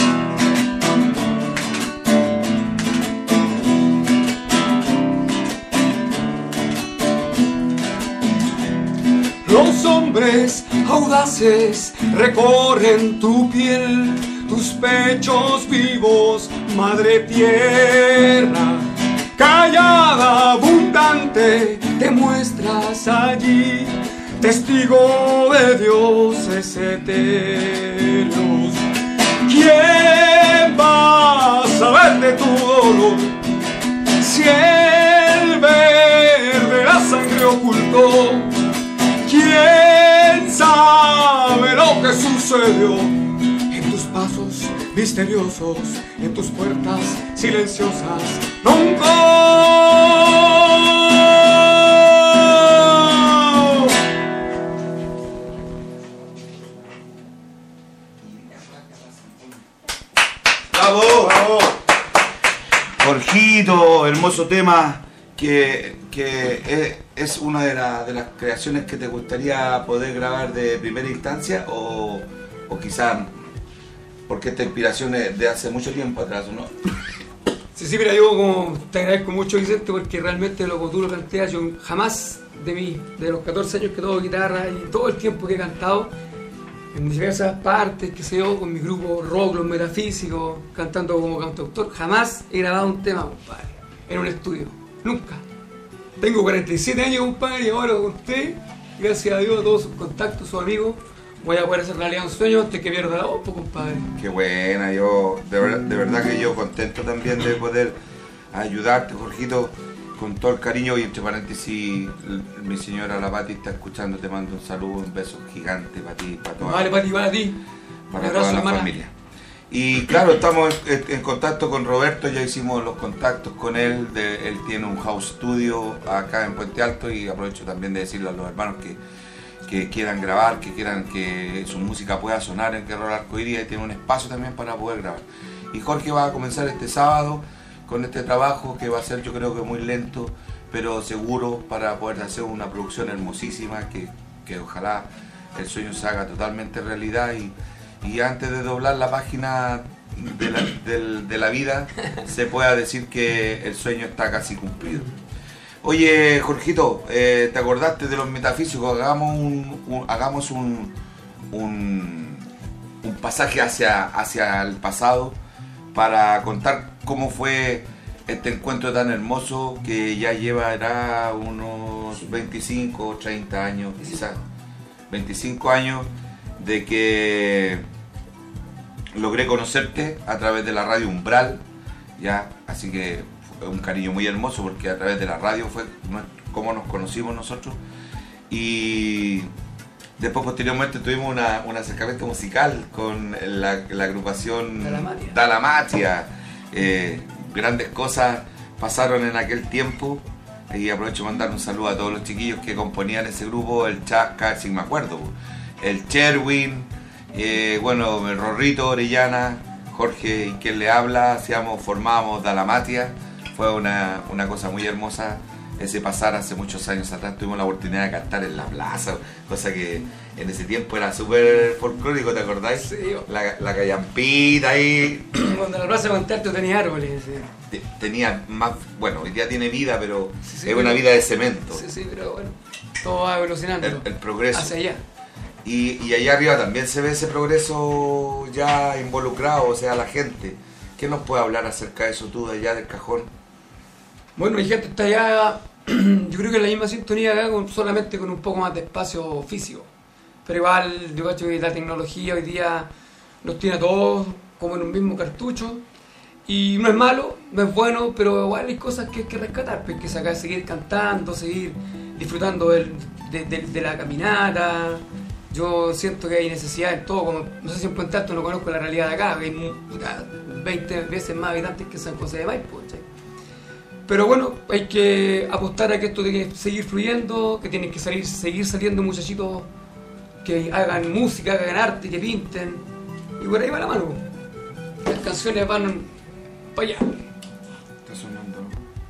Los hombres audaces recorren tu piel, tus pechos vivos, madre tierra. Callada, abundante, te muestras allí, testigo de dioses eternos. ¿Quién va a saber de tu dolor si el verde la sangre ocultó? ¿Quién sabe lo que sucedió en tus pasos misteriosos, en tus puertas silenciosas? Nunca. ¡Bravo! ¡Bravo! Jorgito, hermoso tema que, que es, es una de, la, de las creaciones que te gustaría poder grabar de primera instancia o, o quizás porque esta inspiración es de hace mucho tiempo atrás, ¿no? Sí, sí, mira, yo como te agradezco mucho, Vicente, porque realmente lo que tú lo planteas, yo jamás de mí, de los catorce años que toco guitarra y todo el tiempo que he cantado, en diversas partes, que sé yo, con mi grupo rock, los metafísicos, cantando como cantautor, jamás he grabado un tema, compadre, en un estudio, nunca. Tengo cuarenta y siete años, compadre, y ahora con usted, gracias a Dios, a todos sus contactos, sus amigos, voy a poder hacer realidad un sueño antes que pierda la voz, pues, compadre. Qué buena, yo, de, ver, de verdad que yo contento también de poder ayudarte, Jorgito, con todo el cariño. Y entre paréntesis, mi señora la Pati está escuchando, te mando un saludo, un beso gigante para ti, para toda, vale, Pati, para ti. para toda la hermana. Familia. Y claro, estamos en, en contacto con Roberto, ya hicimos los contactos con él, de, él tiene un house studio acá en Puente Alto, y aprovecho también de decirle a los hermanos que que quieran grabar, que quieran que su música pueda sonar en Guerrero del Arcoíris, y tiene un espacio también para poder grabar. Y Jorge va a comenzar este sábado con este trabajo que va a ser, yo creo que muy lento, pero seguro, para poder hacer una producción hermosísima, que, que ojalá el sueño se haga totalmente realidad. Y, y antes de doblar la página de la, de, de la vida, se pueda decir que el sueño está casi cumplido. Oye, Jorgito, eh, ¿te acordaste de los metafísicos? Hagamos un, un, hagamos un, un, un pasaje hacia, hacia el pasado para contar cómo fue este encuentro tan hermoso que ya llevará unos veinticinco o treinta años, quizás veinticinco años, de que logré conocerte a través de la radio Umbral, ya, así que un cariño muy hermoso, porque a través de la radio fue como nos conocimos nosotros. Y después, posteriormente, tuvimos una, un acercamiento musical con la, la agrupación Dalamatia. Dalamatia. Eh, grandes cosas pasaron en aquel tiempo, y aprovecho de mandar un saludo a todos los chiquillos que componían ese grupo, el Chasca, si me acuerdo, el Cherwin, eh, bueno, el Rorrito Orellana, Jorge y quien le habla, hacíamos, formamos Dalamatia. Fue una, una cosa muy hermosa ese pasar hace muchos años atrás. Tuvimos la oportunidad de cantar en la plaza, cosa que en ese tiempo era súper folclórico, ¿te acordáis? Sí. La, la callampita ahí. Cuando la plaza de Montalto tenía árboles. Sí. Tenía más, bueno, hoy día tiene vida, pero sí, sí, es pero, una vida de cemento. Sí, sí, pero bueno, todo va evolucionando. El, el progreso. Hacia allá. Y, y allá arriba también se ve ese progreso ya involucrado, o sea, la gente. ¿Qué nos puede hablar acerca de eso tú de allá del Cajón? Bueno, mi gente está allá, yo creo que en la misma sintonía acá, con, solamente con un poco más de espacio físico. Pero igual, yo creo que la tecnología hoy día nos tiene a todos como en un mismo cartucho. Y no es malo, no es bueno, pero igual hay cosas que hay que rescatar, pues hay que sacar, seguir cantando, seguir disfrutando del, de, de, de la caminata. Yo siento que hay necesidad en todo, como no sé si en Puente Alto no conozco la realidad de acá, que hay veinte veces más habitantes que San José de Maipo, ¿sí? Pero bueno, hay que apostar a que esto tiene que seguir fluyendo, que tienen que salir, seguir saliendo muchachitos que hagan música, que hagan arte, que pinten, y por ahí va la mano. Las canciones van para allá. Está sonando, ¿no?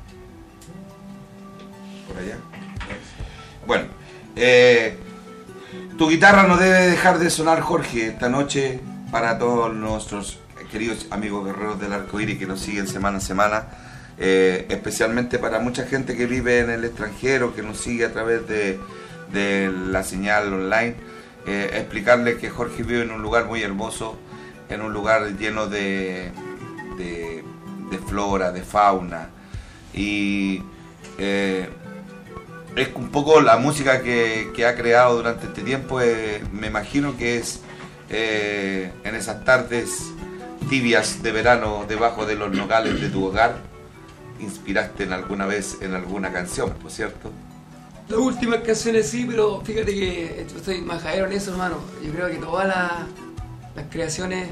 Por allá. Bueno, eh, tu guitarra no debe dejar de sonar, Jorge, esta noche, para todos nuestros queridos amigos guerreros del Arcoíris que nos siguen semana a semana, eh, especialmente para mucha gente que vive en el extranjero, que nos sigue a través de, de la señal online, eh, explicarles que Jorge vive en un lugar muy hermoso, en un lugar lleno de, de, de flora, de fauna, y eh, es un poco la música que, que ha creado durante este tiempo. Eh, me imagino que es eh, en esas tardes tibias de verano debajo de los nogales de tu hogar, inspiraste en alguna vez en alguna canción, por cierto. Las últimas canciones sí, pero fíjate que yo estoy majadero en eso, hermano. Yo creo que todas las, las creaciones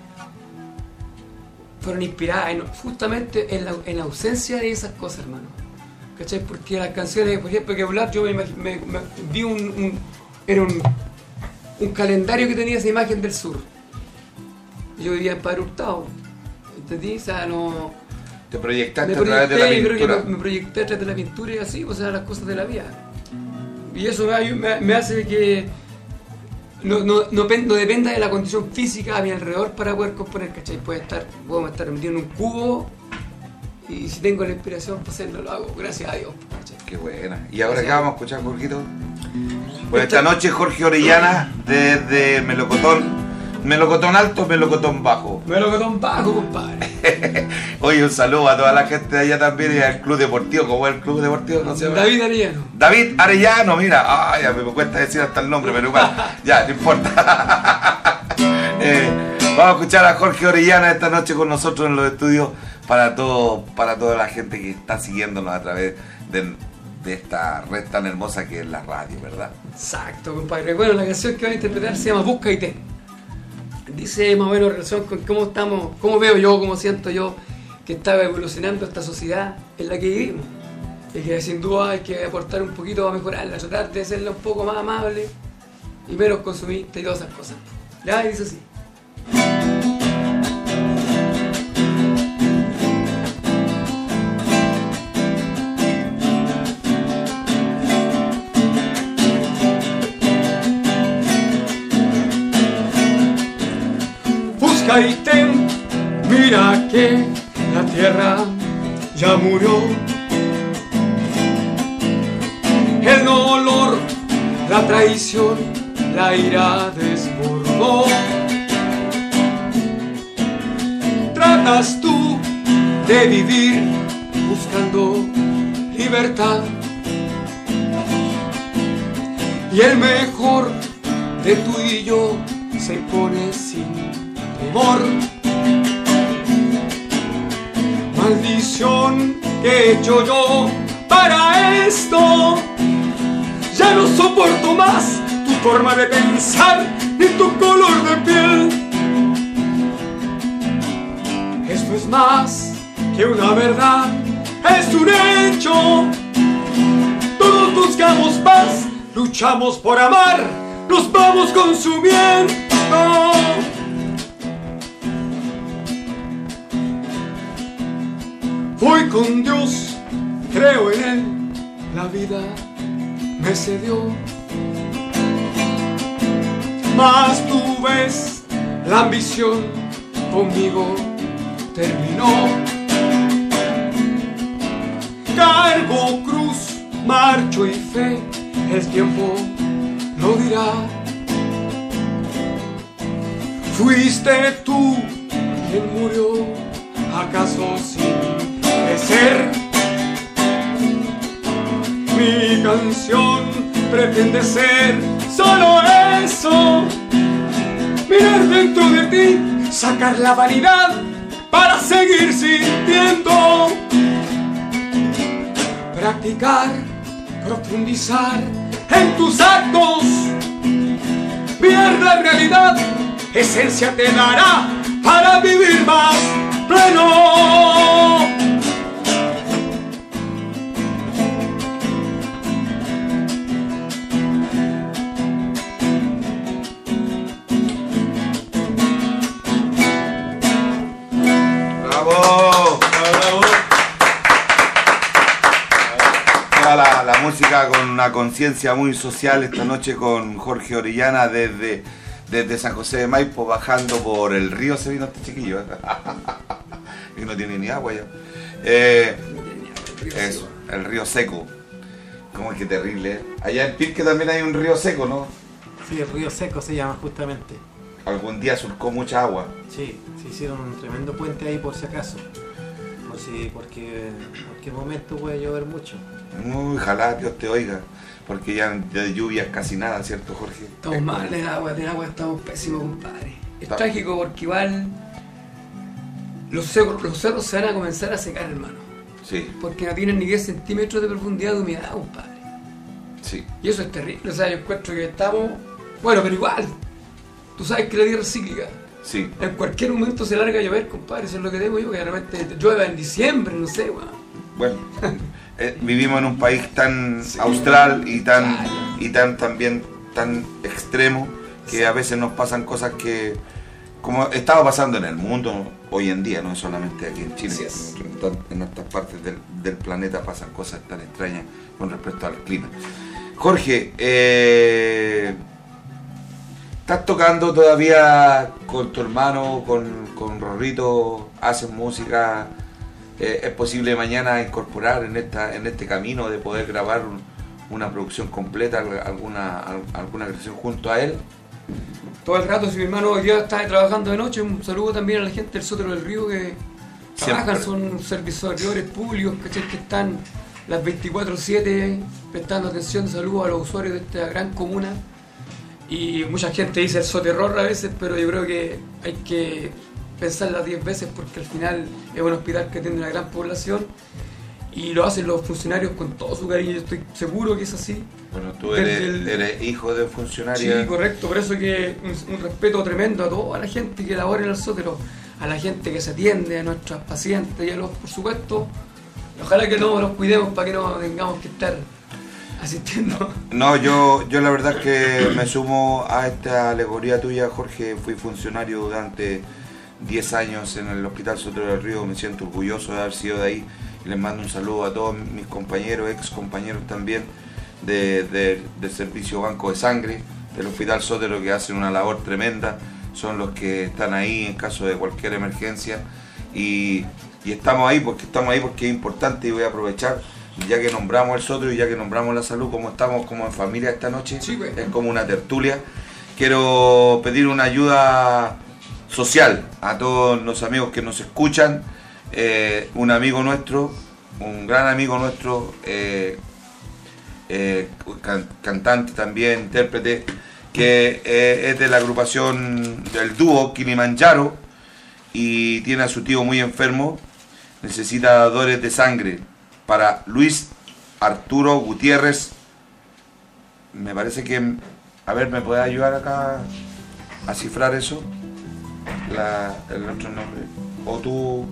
fueron inspiradas en, justamente en la, en la ausencia de esas cosas, hermano. ¿Cachai? Porque las canciones, por ejemplo, que hablar, yo me, me, me vi un, un era un, un calendario que tenía esa imagen del sur. Yo vivía en Padre Hurtado, ¿entendí? O sea, no... Te proyectaste me a través de la pintura. Creo que me, me proyecté a través de la pintura y así, o sea, las cosas de la vida. Y eso me, me, me hace que no, no, no, no dependa de la condición física a mi alrededor para poder componer, ¿cachai? Puede estar, puedo estar metido en un cubo y si tengo la inspiración para hacerlo, lo hago, gracias a Dios. ¿cachai? Qué buena. ¿Y ahora qué vamos a escuchar, Jorgito? Pues esta noche Jorge Orellana desde Melocotón. Melocotón alto, Melocotón bajo. Melocotón bajo, compadre. Oye, un saludo a toda la gente de allá también y al Club Deportivo. ¿Cómo es el Club Deportivo? No sé. David Arellano. David Arellano, mira. Ay, me cuesta decir hasta el nombre, pero igual. Ya, no importa. eh, vamos a escuchar a Jorge Orellana esta noche con nosotros en los estudios para todo, para toda la gente que está siguiéndonos a través de, de esta red tan hermosa que es la radio, ¿verdad? Exacto, compadre. Bueno, la canción que va a interpretar se llama Busca y Ten. Dice más o menos en relación con cómo estamos, cómo veo yo, cómo siento yo que está evolucionando esta sociedad en la que vivimos. Y que sin duda hay que aportar un poquito a mejorarla, tratar de hacerla un poco más amable y menos consumista y todas esas cosas. Ya, y dice así. Y ten, mira que la tierra ya murió. El dolor, la traición, la ira desbordó. Tratas tú de vivir buscando libertad y el mejor de tú y yo se impone sin temor. Maldición que he hecho yo para esto. Ya no soporto más tu forma de pensar ni tu color de piel. Esto es más que una verdad, es un hecho. Todos buscamos paz, luchamos por amar, nos vamos consumiendo. Voy con Dios, creo en Él, la vida me cedió. Mas tú ves, la ambición conmigo terminó. Cargo cruz, marcho y fe, el tiempo lo dirá. Fuiste tú quien murió, acaso sin ser. Mi canción pretende ser solo eso. Mirar dentro de ti, sacar la vanidad para seguir sintiendo. Practicar, profundizar en tus actos. Mirar la realidad, esencia te dará para vivir más pleno. La, la música con una conciencia muy social esta noche con Jorge Orellana desde, desde San José de Maipo, bajando por el río. Se vino este chiquillo, ¿eh? Y no tiene ni agua ya. Eh, eso, el río seco. Como es que terrible, ¿eh? Allá en Pirque también hay un río seco, ¿no? Sí, el río seco se llama justamente. Algún día surcó mucha agua. Sí, se hicieron un tremendo puente ahí por si acaso. Por si, porque en cualquier momento puede llover mucho. Uy, ojalá Dios te oiga, porque ya de lluvias casi nada, ¿cierto, Jorge? Estamos es mal de agua, de agua estamos pésimos, compadre. Es Está. trágico porque igual los cerros, los cerros se van a comenzar a secar, hermano. Sí. Porque no tienen ni diez centímetros de profundidad de humedad, compadre. Sí. Y eso es terrible, o sea, yo encuentro que estamos... Bueno, pero igual, tú sabes que la tierra es cíclica. Sí. En cualquier momento se larga a llover, compadre, eso es lo que tengo yo, que de repente llueva en diciembre, no sé, weón. Bueno, eh, vivimos en un país tan sí. austral y tan, y tan también tan extremo que sí. a veces nos pasan cosas que, como estaba pasando en el mundo hoy en día, no solamente aquí en Chile, sí en, en otras partes del, del planeta pasan cosas tan extrañas con respecto al clima. Jorge, eh, ¿estás tocando todavía con tu hermano, con, con Rorrito? ¿Haces música? eh, es posible mañana incorporar en esta en este camino de poder grabar un, una producción completa, alguna, alguna creación junto a él. Todo el rato, si mi hermano hoy día está trabajando de noche, un saludo también a la gente del Sótero del Río que trabajan, siempre son servidores públicos, ¿cachai? Que están las veinticuatro siete prestando atención, saludos a los usuarios de esta gran comuna. Y mucha gente dice el soterror a veces, pero yo creo que hay que pensarla diez veces porque al final es un hospital que tiene una gran población y lo hacen los funcionarios con todo su cariño, yo estoy seguro que es así. Bueno, tú eres, el, eres hijo de funcionario. Sí, correcto, por eso que un, un respeto tremendo a toda la gente que labora en el Sótero, a la gente que se atiende, a nuestros pacientes y a los, por supuesto, ojalá que todos los cuidemos para que no tengamos que estar asistiendo. No, yo, yo la verdad es que me sumo a esta alegoría tuya, Jorge. Fui funcionario durante diez años en el Hospital Sótero del Río, me siento orgulloso de haber sido de ahí. Les mando un saludo a todos mis compañeros, ex compañeros también de, de, del Servicio Banco de Sangre, del Hospital Sótero, que hacen una labor tremenda, son los que están ahí en caso de cualquier emergencia y, y estamos ahí porque estamos ahí porque es importante y voy a aprovechar, ya que nombramos el Sótero y ya que nombramos la salud, como estamos como en familia esta noche, sí, pues. Es como una tertulia. Quiero pedir una ayuda social a todos los amigos que nos escuchan. Eh, un amigo nuestro, un gran amigo nuestro, eh, eh, can, cantante también, intérprete, que eh, es de la agrupación del dúo Kilimanjaro y tiene a su tío muy enfermo, necesita dadores de sangre para Luis Arturo Gutiérrez. Me parece que, a ver, ¿me puede ayudar acá a cifrar eso? La, el otro nombre. O tú...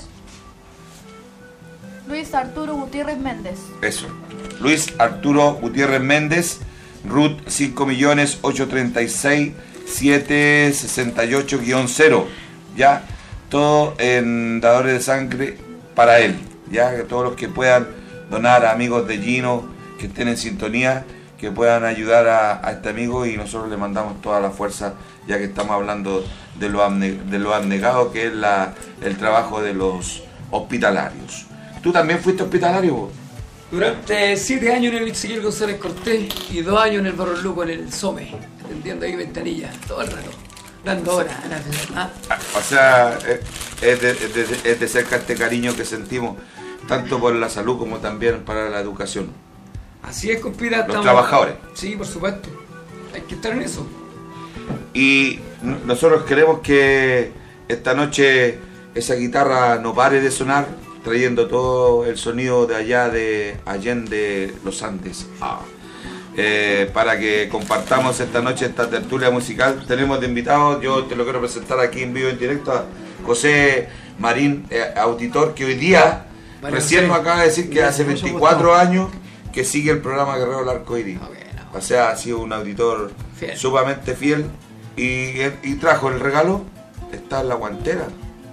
Luis Arturo Gutiérrez Méndez. Eso. Luis Arturo Gutiérrez Méndez, R U T cinco millones ochocientos treinta y seis mil setecientos sesenta y ocho guion cero. Ya, todo en dadores de sangre para él. Ya, que todos los que puedan donar a amigos de Gino, que estén en sintonía, que puedan ayudar a, a este amigo y nosotros le mandamos toda la fuerza, ya que estamos hablando de lo, abne, de lo abnegado que es la, el trabajo de los hospitalarios. ¿Tú también fuiste hospitalario vos? Durante siete años en el Ezequiel González Cortés y dos años en el Barro Luco, en el SOME, atendiendo ahí ventanillas, todo el rato, dando horas. ¿Ah? O sea, es de, es, de, es de cerca este cariño que sentimos, tanto por la salud como también para la educación. Así es, compita. Los estamos... trabajadores. Sí, por supuesto, hay que estar en eso. Y nosotros queremos que esta noche esa guitarra no pare de sonar, trayendo todo el sonido de allá de Allende los Andes. Ah. Eh, para que compartamos esta noche esta tertulia musical. Tenemos de invitados, yo te lo quiero presentar aquí en vivo en directo, a José Marín, eh, auditor, que hoy día María recién José. Nos acaba de decir que Mira, hace veinticuatro años que sigue el programa Guerrero del Arcoíris. Okay, no. O sea, ha sido un auditor fiel. Sumamente fiel y, y trajo el regalo, está en la guantera.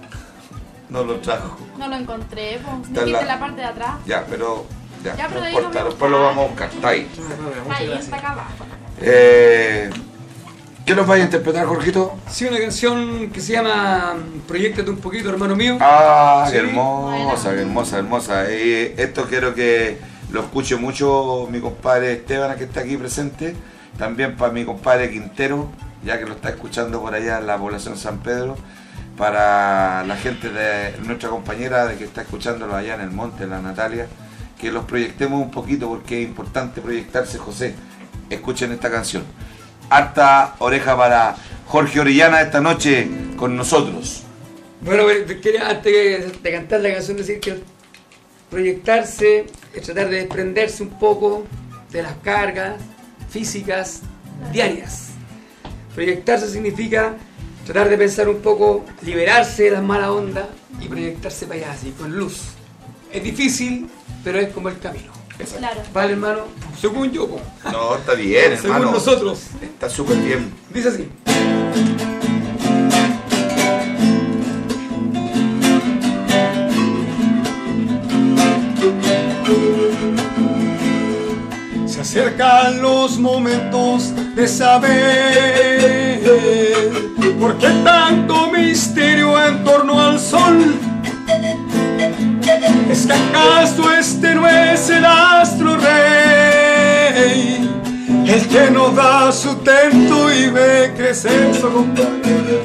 No lo trajo. No lo encontré, pues. Me quité la parte de atrás. Ya, pero... Ya, ya pero no ahí importa, no después lo vamos a buscar. Está ahí. Está ahí, está acá abajo. Eh, ¿Qué nos vais a interpretar, Jorgito? Sí, una canción que se llama Proyéctate un poquito, hermano mío. Ah, ¿sí? Qué hermosa, qué hermosa, hermosa. Eh, esto quiero que lo escuche mucho mi compadre Esteban, que está aquí presente. También para mi compadre Quintero, ya que lo está escuchando por allá en la población San Pedro. Para la gente de nuestra compañera de que está escuchándolo allá en el monte, la Natalia, que los proyectemos un poquito porque es importante proyectarse, José. Escuchen esta canción. Harta oreja para Jorge Orellana esta noche con nosotros. Bueno, quería antes de cantar la canción decir que proyectarse es tratar de desprenderse un poco de las cargas físicas diarias. Proyectarse significa tratar de pensar un poco, liberarse de las malas ondas y proyectarse para allá, así, con luz. Es difícil, pero es como el camino. Claro. Vale, hermano, según yo. Po. No, está bien, según hermano. nosotros. Está súper bien. Dice así. Se acercan los momentos de saber por qué tanto misterio en torno al sol. ¿Es que acaso este no es el astro rey, el que nos da sustento y ve crecer su compadre?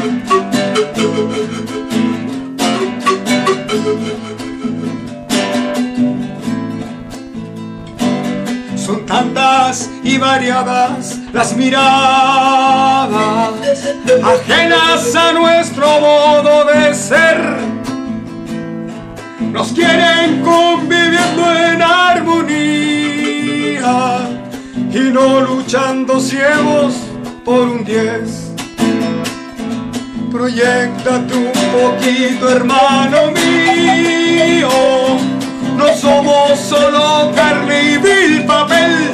Son tantas y variadas las miradas ajenas a nuestro modo de ser. Nos quieren conviviendo en armonía y no luchando ciegos por un diez. Proyéctate un poquito, hermano mío. No somos solo carne y vil papel.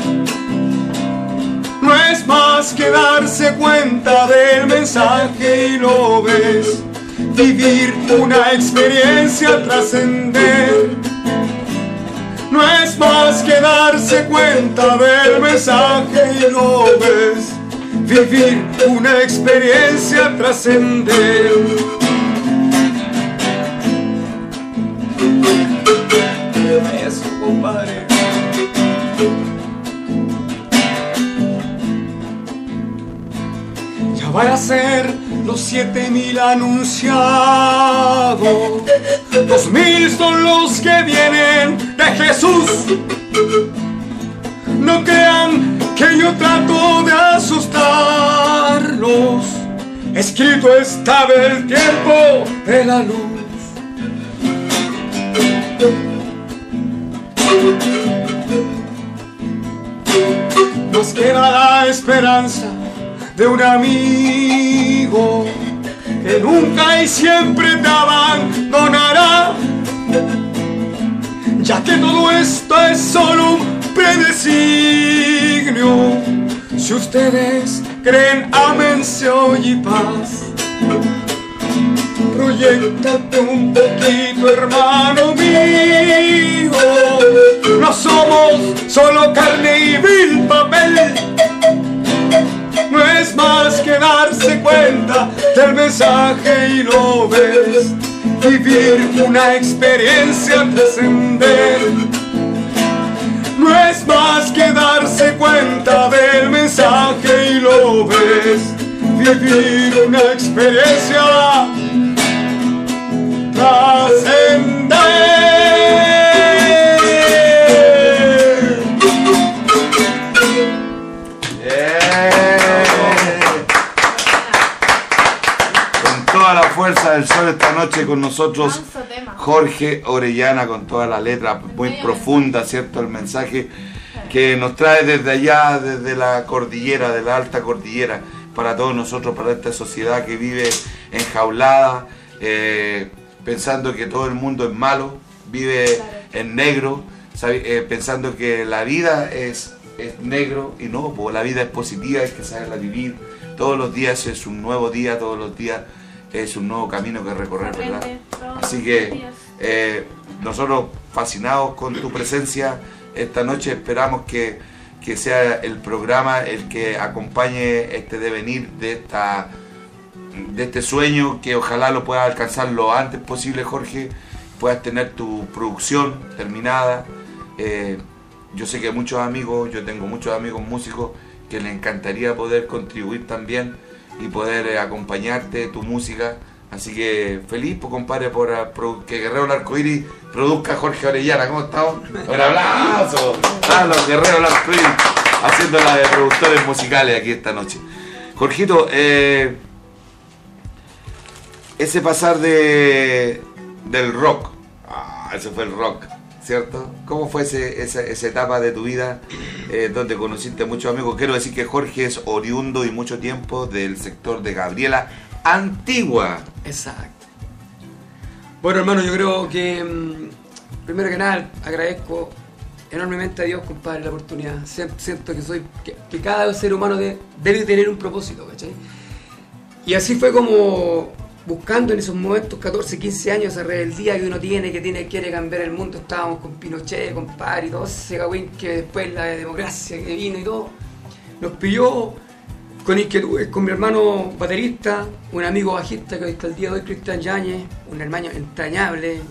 No es más que darse cuenta del mensaje y lo ves. Vivir una experiencia, trascender. No es más que darse cuenta del mensaje y lo ves. Vivir una experiencia, trascender. Eso, compadre. Ya van a ser los siete mil anunciados. Dos mil son los que vienen de Jesús. No crean que yo trato de asustarlos. Escrito está del tiempo de la luz. Nos queda la esperanza de un amigo que nunca y siempre te abandonará, ya que todo esto es solo un predesignio. Si ustedes creen, ámense hoy y paz. Proyéctate un poquito, hermano mío. No somos solo carne y vil papel. No es más que darse cuenta del mensaje y lo ves. Vivir una experiencia, trascender. No es más que darse cuenta del mensaje y lo ves. Vivir una experiencia, trascender. Con toda la fuerza del sol esta noche con nosotros Jorge Orellana, con toda la letra muy profunda, ¿cierto? El mensaje que nos trae desde allá, desde la cordillera, de la alta cordillera, para todos nosotros, para esta sociedad que vive enjaulada, eh, pensando que todo el mundo es malo, vive claro. en negro, sabe, eh, pensando que la vida es, es negro, y no, pues la vida es positiva, hay que saberla vivir. Todos los días es un nuevo día, todos los días es un nuevo camino que recorrer, ¿verdad? Así que eh, nosotros fascinados con tu presencia esta noche, esperamos que, que sea el programa el que acompañe este devenir de esta de este sueño, que ojalá lo puedas alcanzar lo antes posible, Jorge, puedas tener tu producción terminada. Eh, yo sé que muchos amigos, yo tengo muchos amigos músicos que les encantaría poder contribuir también y poder eh, acompañarte, tu música. Así que feliz, pues, compadre, por, por que Guerrero del Arcoíris produzca a Jorge Orellana. ¿Cómo estamos? Un abrazo a los Guerreros del Arcoíris, haciendo la de productores musicales aquí esta noche. Jorgito, eh, ese pasar de del rock, ah, ese fue el rock, ¿cierto? ¿Cómo fue ese, esa, esa etapa de tu vida eh, donde conociste muchos amigos? Quiero decir que Jorge es oriundo y mucho tiempo del sector de Gabriela Antigua. Exacto. Bueno, hermano, yo creo que mmm, primero que nada agradezco enormemente a Dios, compadre, la oportunidad. Siento, siento que soy que, que cada ser humano de, debe tener un propósito, ¿cachai? Y así fue como buscando en esos momentos, catorce, quince años, esa rebeldía que uno tiene, que tiene, quiere cambiar el mundo. Estábamos con Pinochet, compadre, y todo ese cagüín que después la democracia que vino y todo, nos pilló con inquietudes, con mi hermano baterista, un amigo bajista que hasta el día de hoy, Cristian Yáñez, un hermano entrañable, un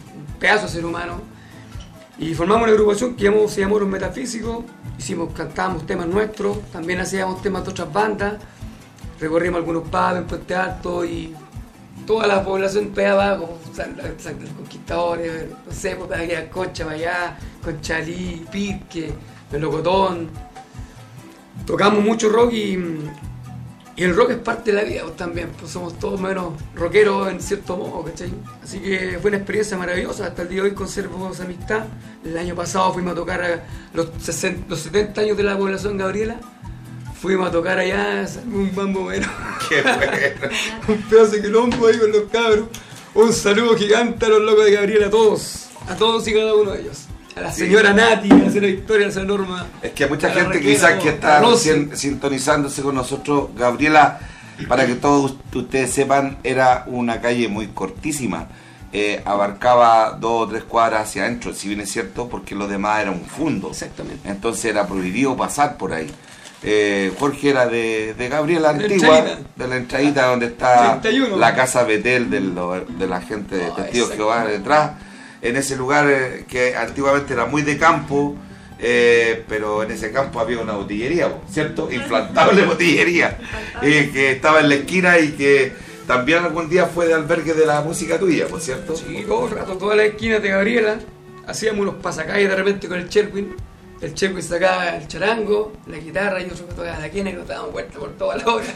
pedazo de ser humano. Y formamos una agrupación que llamó, se llamó Los Metafísicos, hicimos, cantábamos temas nuestros, también hacíamos temas de otras bandas, recorrimos algunos pubs en Puente Alto y toda la población pegaba abajo, San, San, los Conquistadores, no sé, pues para allá, Concha para allá, Conchalí, Pirque, Melocotón. Tocamos mucho rock y, y el rock es parte de la vida pues, también, pues somos todos menos rockeros en cierto modo, ¿cachai? Así que fue una experiencia maravillosa, hasta el día de hoy conservo esa amistad. El año pasado fuimos a tocar a los, sesenta, los setenta años de la población Gabriela. Fuimos a tocar allá, un bambo bueno. Qué bueno. Un pedazo de quilombo ahí con los cabros. Un saludo gigante a los locos de Gabriela, a todos. A todos y cada uno de ellos. A la señora sí. Nati, a la señora Victoria, a la señora Norma. Es que a mucha a gente quizás que está recién sintonizándose con nosotros, Gabriela, para que todos ustedes sepan, era una calle muy cortísima. Eh, abarcaba dos o tres cuadras hacia adentro, si bien es cierto, porque lo demás era un fundo. Exactamente. Entonces era prohibido pasar por ahí. Eh, Jorge era de, de Gabriela Antigua, de la entradita donde está treinta y uno. La casa Betel de, lo, de la gente de oh, Testigos de Jehová detrás, en ese lugar eh, que antiguamente era muy de campo, eh, pero en ese campo había una botillería, ¿cierto? Inflantable botillería, eh, que estaba en la esquina y que también algún día fue de albergue de la música tuya, ¿por cierto? Sí, todo el rato, todas las esquinas de Gabriela, hacíamos unos pasacalles de repente con el Cherwin. El Checo sacaba el charango, la guitarra, y nosotros tocaba la quena y nos dábamos vuelta por toda la hora.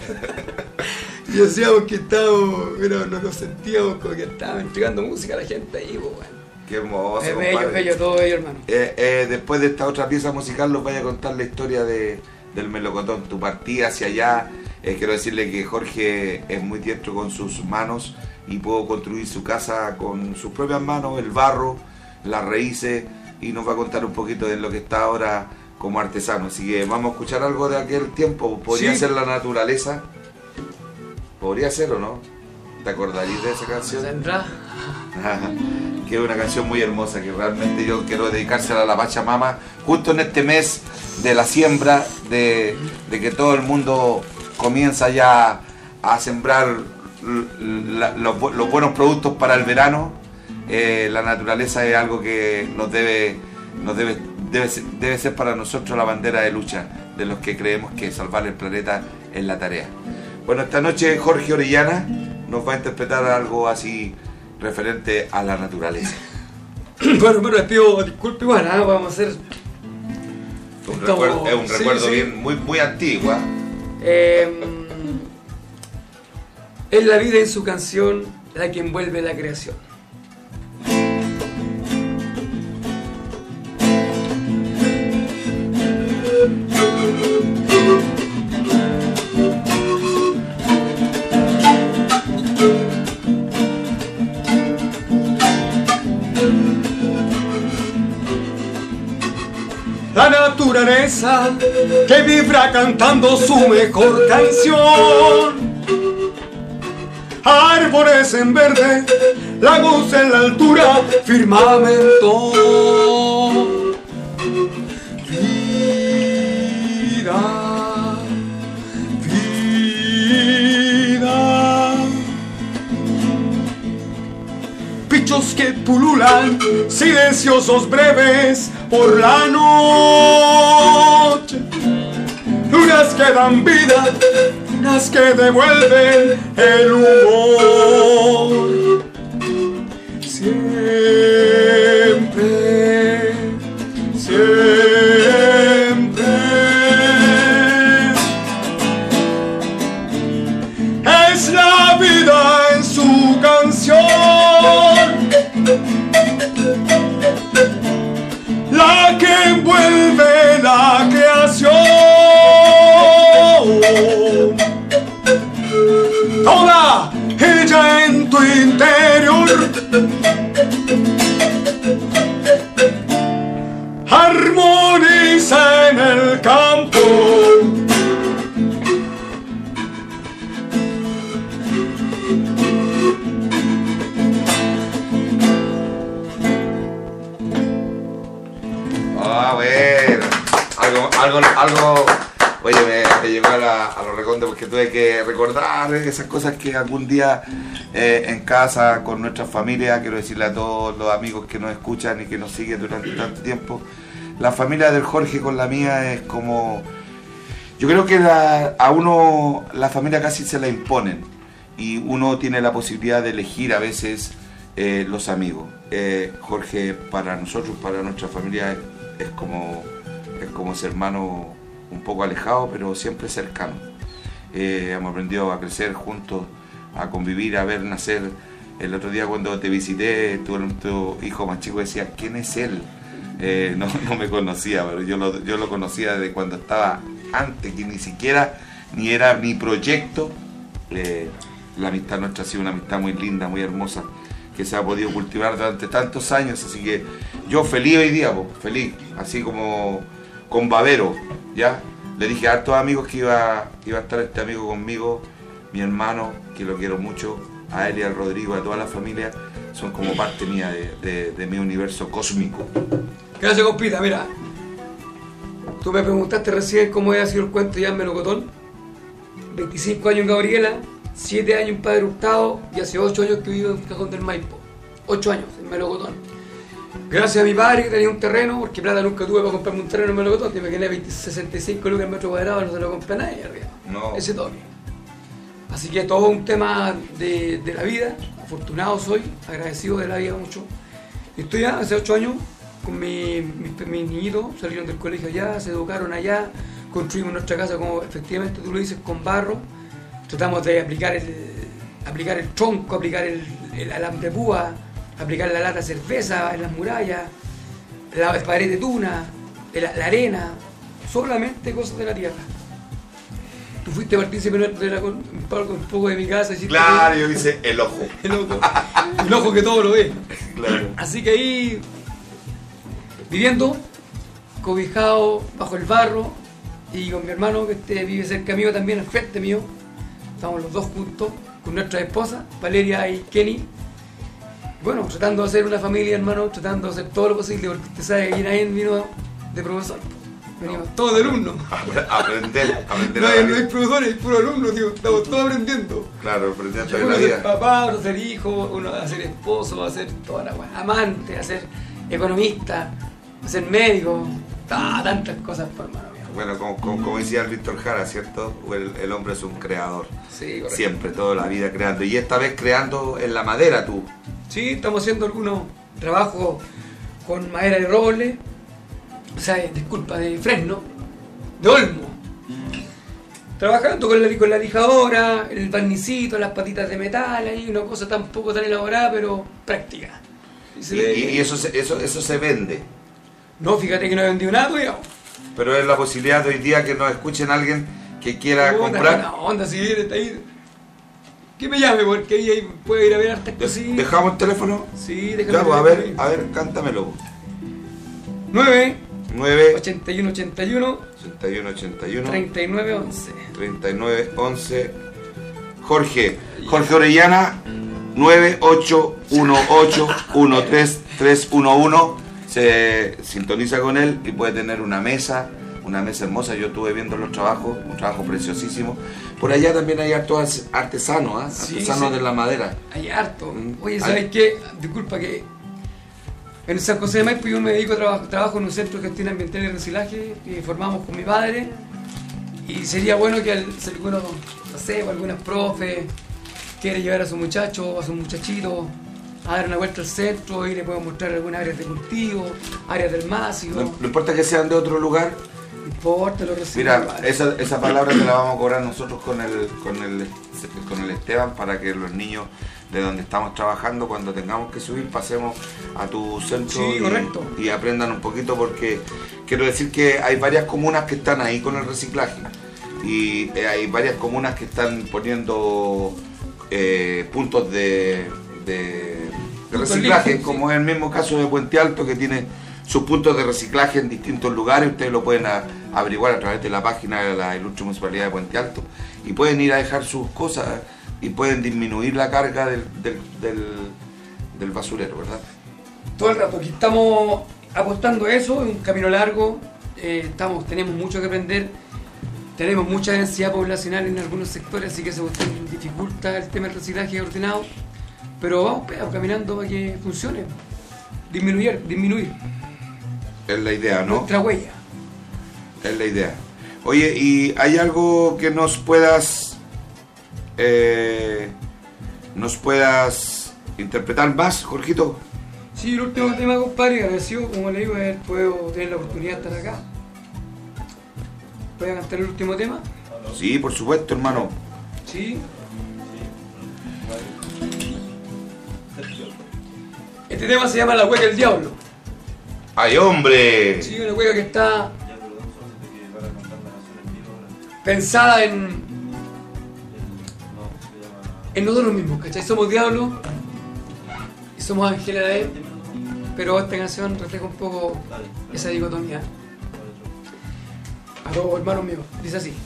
Y decíamos que estábamos, pero no nos sentíamos como que estábamos entregando música a la gente ahí, pues bueno. Qué hermoso. Es bello, es bello, todo bello, hermano. Eh, eh, después de esta otra pieza musical, los voy a contar la historia de, del Melocotón, tu partida hacia allá. Eh, quiero decirle que Jorge es muy diestro con sus manos y pudo construir su casa con sus propias manos, el barro, las raíces. Y nos va a contar un poquito de lo que está ahora como artesano. Así que vamos a escuchar algo de aquel tiempo. ¿Podría sí. ser La Naturaleza? ¿Podría ser o no? ¿Te acordarías de esa canción? Que es una canción muy hermosa que realmente yo quiero dedicársela a la Pachamama justo en este mes de la siembra, de, de que todo el mundo comienza ya a sembrar la, los, los buenos productos para el verano. Eh, la naturaleza es algo que nos debe, nos debe, debe, ser, debe ser para nosotros la bandera de lucha de los que creemos que salvar el planeta es la tarea. Bueno, esta noche Jorge Orellana nos va a interpretar algo así referente a la naturaleza. Bueno, bueno, les pido disculpas, igual, ¿eh? Vamos a hacer un, un recuerdo, es un sí, recuerdo sí. bien muy, muy antiguo. Eh, es la vida en su canción la que envuelve la creación. La naturaleza que vibra cantando su mejor canción. Árboles en verde, lagos en la altura, firmamento. Vida, vida. Bichos que pululan, silenciosos breves por la noche. Lunas que dan vida, lunas que devuelven el humor. Siempre, siempre es la vida en su canción, la que envuelve la creación. Toda ella en tu interior armoniza en el campo. Ah, bueno, algo, algo, algo, Oye, me, me llegó a, la, a los recondos porque tuve que recordar esas cosas que algún día eh, en casa, con nuestra familia, quiero decirle a todos los amigos que nos escuchan y que nos siguen durante tanto tiempo, la familia del Jorge con la mía es como... Yo creo que la, a uno la familia casi se la imponen y uno tiene la posibilidad de elegir a veces eh, los amigos. Eh, Jorge para nosotros, para nuestra familia es, es como es como ese hermano un poco alejado, pero siempre cercano. Eh, hemos aprendido a crecer juntos, a convivir, a ver nacer. El otro día cuando te visité, tu, tu hijo más chico decía, ¿quién es él? Eh, no, no me conocía, pero yo lo, yo lo conocía desde cuando estaba antes, que ni siquiera ni era mi proyecto. Eh, la amistad nuestra ha sido una amistad muy linda, muy hermosa, que se ha podido cultivar durante tantos años, así que yo feliz hoy día, po, feliz, así como con babero, ¿ya? Le dije a hartos amigos que iba, iba a estar este amigo conmigo, mi hermano, que lo quiero mucho, a él y al Rodrigo, a toda la familia, son como parte mía de, de, de mi universo cósmico. Gracias, compita, mira. Tú me preguntaste recién cómo había sido el cuento ya en Melocotón. veinticinco años en Gabriela, siete años en Padre Hurtado y hace ocho años que vivo en Cajón del Maipo. ocho años en Melocotón. Gracias a mi padre que tenía un terreno, porque plata nunca tuve para comprarme un terreno en Melocotón, que me quedé veinte, sesenta y cinco lucas al metro cuadrado, no se lo compré a nadie arriba. No. Ese toque. Así que todo un tema de, de la vida, afortunado soy, agradecido de la vida mucho. Y estoy ya hace ocho años con mis mi, mi niñitos, salieron del colegio allá, se educaron allá, construimos nuestra casa como efectivamente tú lo dices, con barro. Tratamos de aplicar el, aplicar el tronco, aplicar el, el alambre púa, aplicar la lata de cerveza en las murallas, la pared de tuna, la, la arena, solamente cosas de la tierra. Tú fuiste partícipe de la, un poco de mi casa. Claro, que, yo hice el ojo. El ojo, el ojo que todo lo ve. Claro. Así que ahí, viviendo, cobijado bajo el barro, y con mi hermano que este, vive cerca mío también, al frente mío, estamos los dos juntos, con nuestra esposa, Valeria y Kenny. Bueno, tratando de hacer una familia, hermano, tratando de hacer todo lo posible, porque usted sabe que aquí nadie vino de profesor. Venimos todos de alumnos. Aprender, aprender. No hay, no hay profesores, hay puro alumnos, tío. Estamos todos aprendiendo. Claro, aprendiendo de uno la a vida. ser papá, otro a ser hijo, uno a ser esposo, a ser toda la weá, amante, a ser economista, a ser médico, ah, tantas cosas, hermano. Bueno, como, como, como decía el Víctor Jara, ¿cierto? El, el hombre es un creador. Sí, correcto. Siempre, toda la vida creando. Y esta vez creando en la madera, tú. Sí, estamos haciendo algunos trabajos con madera de roble, o sea, disculpa, de fresno, de olmo. Trabajando con la, con la lijadora, el barnicito, las patitas de metal, ahí una cosa tampoco tan elaborada, pero práctica. Y, se y, ve, y eso, se, eso, eso se vende. No, fíjate que no he vendido nada todavía. Pero es la posibilidad de hoy día que nos escuchen alguien que quiera no, comprar. No, onda, si viene, está ahí. Que me llame, porque ahí, ahí puede ir a ver hartas cositas. ¿Dejamos el teléfono? Sí, déjame. Ya, pues, a ver, a ver, cántamelo. nueve nueve ochenta y uno ochenta y uno ochenta y uno ochenta y uno treinta y nueve once treinta y nueve once. Jorge, Jorge Orellana, nueve ocho uno ocho uno tres tres uno uno. Se sintoniza con él y puede tener una mesa, una mesa hermosa. Yo estuve viendo los trabajos, un trabajo preciosísimo. Por allá también hay hartos artesanos, ¿eh? Sí, artesanos sí. de la madera. Hay harto. Oye, ¿sabes qué? Disculpa que en San José de Maipo yo me dedico a trabajo, trabajo en un centro de gestión ambiental y reciclaje que formamos con mi padre, y sería bueno que algunos, no sé, algunas profes quiere llevar a su muchacho o a su muchachito a dar una vuelta al centro y le puedo mostrar algunas áreas de cultivo, áreas del máximo. No, no importa que sean de otro lugar. No importa, lo recibo. Mira, esa, esa palabra te la vamos a cobrar nosotros con el, con el, con el Esteban, para que los niños de donde estamos trabajando, cuando tengamos que subir, pasemos a tu centro. Sí, y, correcto. y aprendan un poquito, porque quiero decir que hay varias comunas que están ahí con el reciclaje, y hay varias comunas que están poniendo eh, puntos de, de, de reciclaje, limpio, como sí. es el mismo caso de Puente Alto, que tiene sus puntos de reciclaje en distintos lugares. Ustedes lo pueden a, averiguar a través de la página de la Ilustre Municipalidad de Puente Alto, y pueden ir a dejar sus cosas y pueden disminuir la carga del, del, del, del basurero, ¿verdad? Todo el rato, aquí estamos apostando a eso, es un camino largo, eh, estamos, tenemos mucho que aprender. tenemos mucha densidad poblacional en algunos sectores, así que eso dificulta el tema del reciclaje ordenado, pero vamos pero, caminando para que funcione, disminuir, disminuir. Es la idea, ¿no? Nuestra huella. Es la idea. Oye, ¿y hay algo que nos puedas eh, nos puedas interpretar más, Jorgito? Sí, el último tema, compadre, agradecido, como le digo, haber podido tener la oportunidad de estar acá. ¿Puede cantar el último tema? Sí, por supuesto, hermano. Sí. Este tema se llama La Hueca del Diablo. ¡Ay, hombre! Sí, una hueca que está pensada en en nosotros mismos, ¿cachai? Somos diablos y somos ángeles a él, pero esta canción refleja un poco esa dicotomía. A todos hermanos míos, dice así.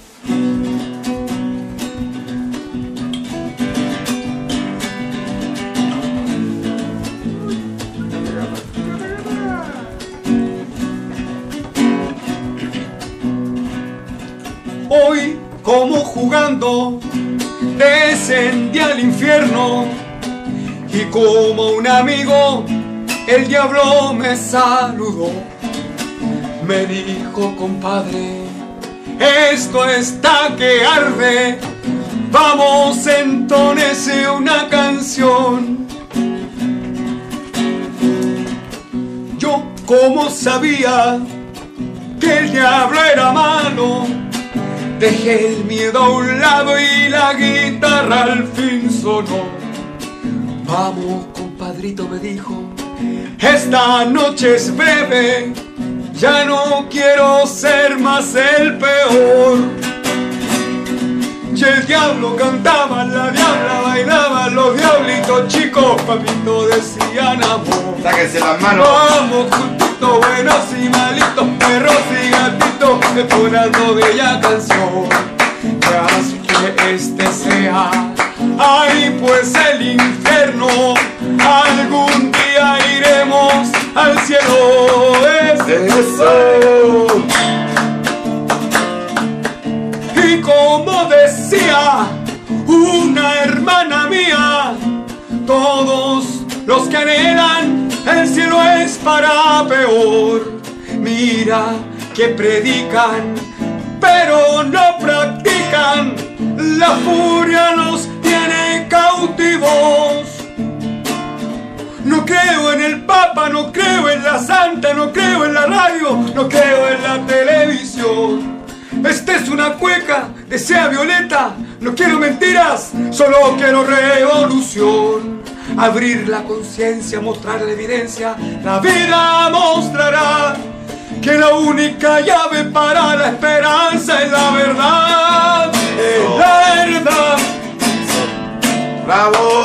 Hoy, como jugando, descendí al infierno y como un amigo, el diablo me saludó. Me dijo, compadre, esto está que arde, vamos, entonece una canción. Yo, como sabía que el diablo era malo, dejé el miedo a un lado y la guitarra al fin sonó. Vamos, compadrito, me dijo, esta noche es breve, ya no quiero ser más el peor. Y el diablo cantaba, la diabla bailaba, los diablitos chicos, papito, decían amor. Sáquense las manos. Vamos, juntitos, buenos y malitos, perros y gatitos, entonando bella canción. Ya que este sea, ay, pues el infierno, algún día iremos al cielo. Es eso. Y como decía una hermana mía, todos los que anhelan el cielo es para peor. Mira que predican, pero no practican, la furia los tiene cautivos. No creo en el Papa, no creo en la Santa, no creo en la radio, no creo en la televisión. Esta es una cueca, desea Violeta, no quiero mentiras, solo quiero revolución. Abrir la conciencia, mostrar la evidencia, la vida mostrará que la única llave para la esperanza es la verdad, es la verdad. ¡Bravo!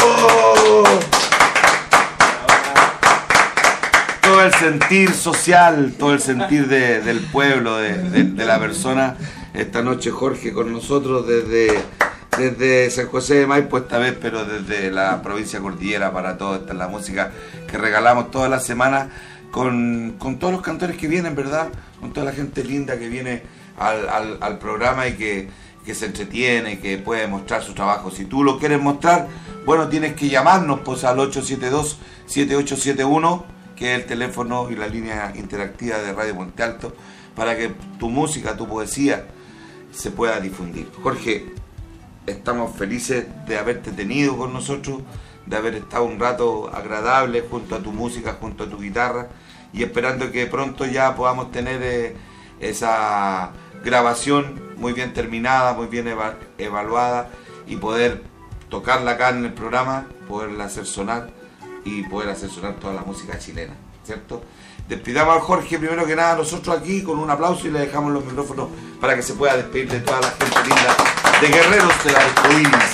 Todo el sentir social, todo el sentir de, del pueblo, de, de, de la persona. Esta noche Jorge con nosotros desde, desde San José de Maipo esta vez, pero desde la provincia Cordillera para todo. Esta es la música que regalamos toda la semana con, con todos los cantores que vienen, ¿verdad? Con toda la gente linda que viene al, al, al programa y que, que se entretiene, que puede mostrar su trabajo. Si tú lo quieres mostrar, bueno, tienes que llamarnos pues al ocho siete dos, siete ocho siete uno, que es el teléfono y la línea interactiva de Radio Monte Alto, para que tu música, tu poesía se pueda difundir. Jorge, estamos felices de haberte tenido con nosotros, de haber estado un rato agradable junto a tu música, junto a tu guitarra, y esperando que pronto ya podamos tener eh, esa grabación muy bien terminada, muy bien eva evaluada, y poder tocarla acá en el programa, poderla hacer sonar y poder hacer sonar toda la música chilena, ¿cierto? Despidamos a Jorge primero que nada nosotros aquí con un aplauso y le dejamos los micrófonos para que se pueda despedir de toda la gente linda de Guerreros de la Arcoíris.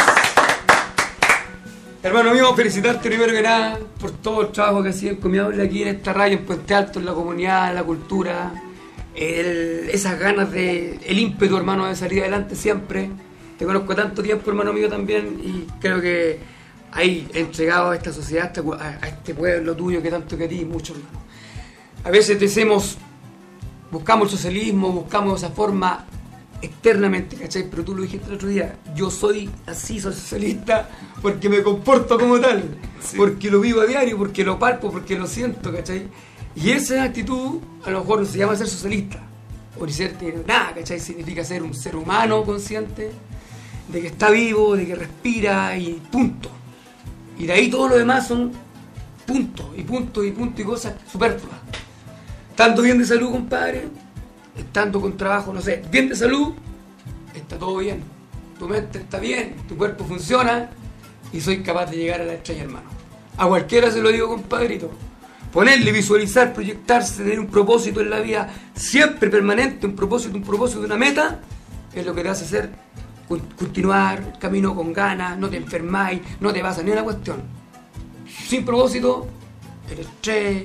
Hermano mío, felicitarte primero que nada por todo el trabajo que has sido encomiable aquí en esta radio, en Puente Alto, en la comunidad, en la cultura, el, esas ganas de, el ímpetu, hermano, de salir adelante siempre. Te conozco tanto tiempo, hermano mío, también, y creo que hay entregado a esta sociedad, a este pueblo tuyo que tanto querís mucho, hermano. A veces decimos, buscamos el socialismo, buscamos esa forma externamente, ¿cachai? Pero tú lo dijiste el otro día, yo soy así, soy socialista porque me comporto como tal, sí. Porque lo vivo a diario, porque lo palpo, porque lo siento, ¿cachai? Y esa actitud a lo mejor no se llama ser socialista, o ni ser nada, ¿cachai? Significa ser un ser humano consciente de que está vivo, de que respira y punto. Y de ahí todo lo demás son puntos, y puntos, y puntos, y cosas superfluas. Estando bien de salud, compadre, estando con trabajo, no sé, bien de salud, está todo bien. Tu mente está bien, tu cuerpo funciona, y soy capaz de llegar a la estrella, hermano. A cualquiera se lo digo, compadrito. Ponerle, visualizar, proyectarse, tener un propósito en la vida siempre permanente, un propósito, un propósito, una meta, es lo que te hace hacer continuar el camino con ganas, no te enfermáis, no te pasa ni una cuestión. Sin propósito, el estrés,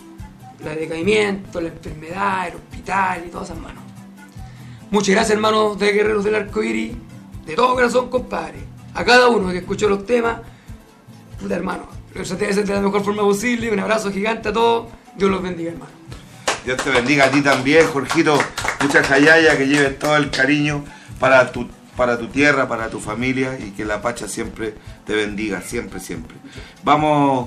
el decaimiento, la enfermedad, el hospital y todas esas manos. Muchas gracias, hermanos de Guerreros del Arcoíris, de todo corazón, compadre. A cada uno que escuchó los temas, puta, hermano, lo traté de hacer de la mejor forma posible. Un abrazo gigante a todos. Dios los bendiga, hermano. Dios te bendiga a ti también, Jorgito. Muchas jayaya, que lleves todo el cariño para tu, para tu tierra, para tu familia, y que la Pacha siempre te bendiga, siempre, siempre. Vamos,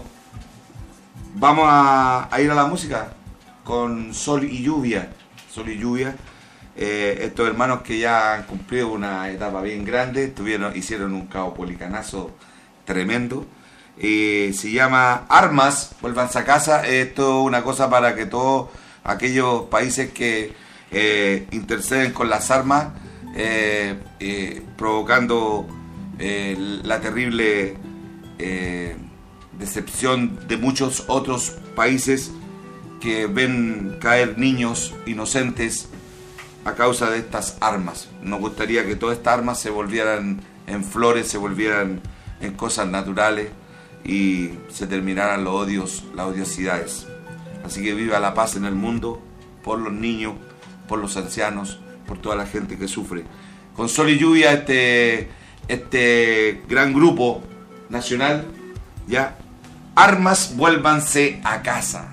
vamos a, a ir a la música con Sol y Lluvia. Sol y Lluvia. Eh, estos hermanos que ya han cumplido una etapa bien grande, tuvieron, hicieron un caupolicanazo tremendo. Eh, se llama Armas, vuélvanse a casa. Esto es una cosa para que todos aquellos países que eh, interceden con las armas, eh, eh, provocando eh, la terrible eh, decepción de muchos otros países que ven caer niños inocentes a causa de estas armas. Nos gustaría que todas estas armas se volvieran en flores, se volvieran en cosas naturales y se terminaran los odios, las odiosidades. Así que viva la paz en el mundo, por los niños, por los ancianos, por toda la gente que sufre. Con Sol y Lluvia, este, este gran grupo nacional, ya, Armas, vuélvanse a casa.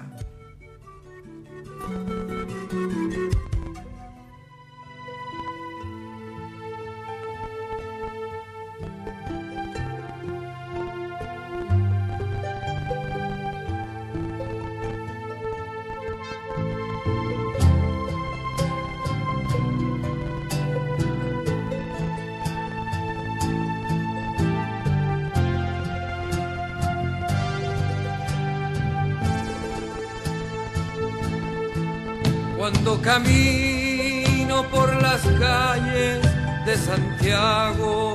Cuando camino por las calles de Santiago,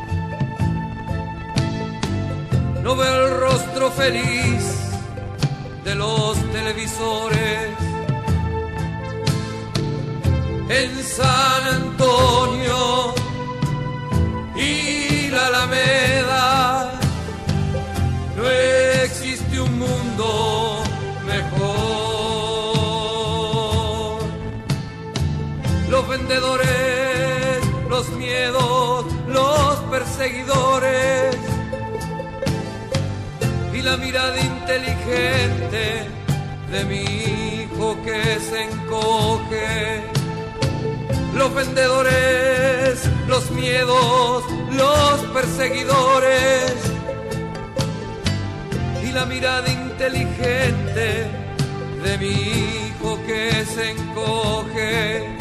no veo el rostro feliz de los televisores. En San Antonio y la Alameda no existe un mundo mejor. Los vendedores, los miedos, los perseguidores y la mirada inteligente de mi hijo que se encoge. Los vendedores, los miedos, los perseguidores y la mirada inteligente de mi hijo que se encoge.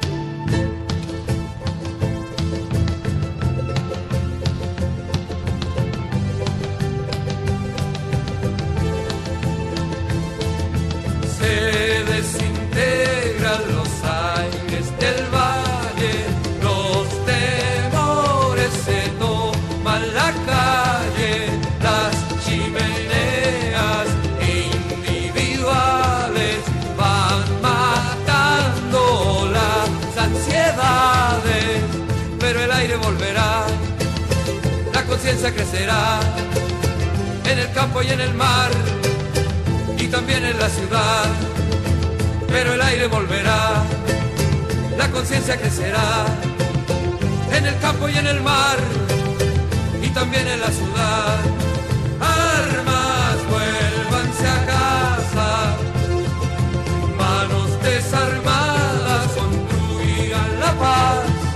Se desintegran los aires del valle, los temores se toman la calle, las chimeneas individuales van matando las ansiedades, pero el aire volverá, la conciencia crecerá en el campo y en el mar, y también en la ciudad, pero el aire volverá, la conciencia crecerá, en el campo y en el mar, y también en la ciudad. Armas, vuélvanse a casa, manos desarmadas construirán la paz.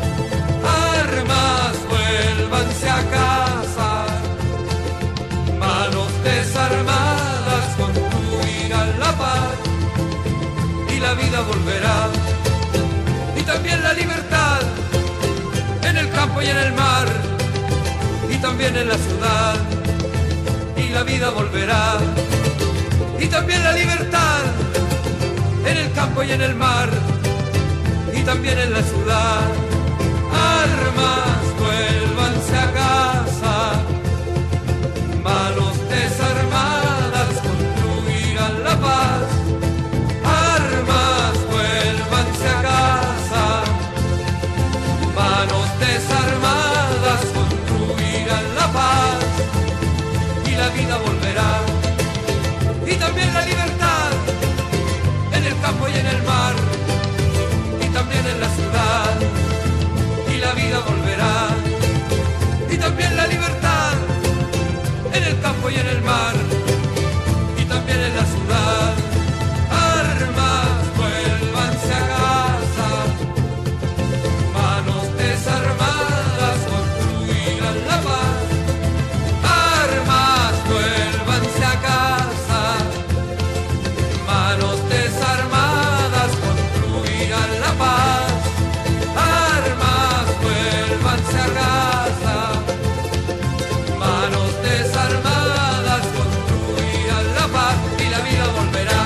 y en el mar, y también en la ciudad, y la vida volverá, y también la libertad, en el campo y en el mar, y también en la ciudad. Armas, vuélvanse a casa, manos desarmadas construirán la paz. Armas, vuélvanse a casa, manos desarmadas construirán la paz, y la vida volverá, y también la libertad, en el campo y en el mar, y también en la ciudad, y la vida volverá, y también la libertad, en el campo y en el mar, y también en la ciudad. Armas, vuélvanse a casa, manos desarmadas construirán la paz. Armas, vuélvanse a casa, manos desarmadas construirán la paz. Armas, vuélvanse a casa, manos desarmadas construirán la paz, y la vida volverá.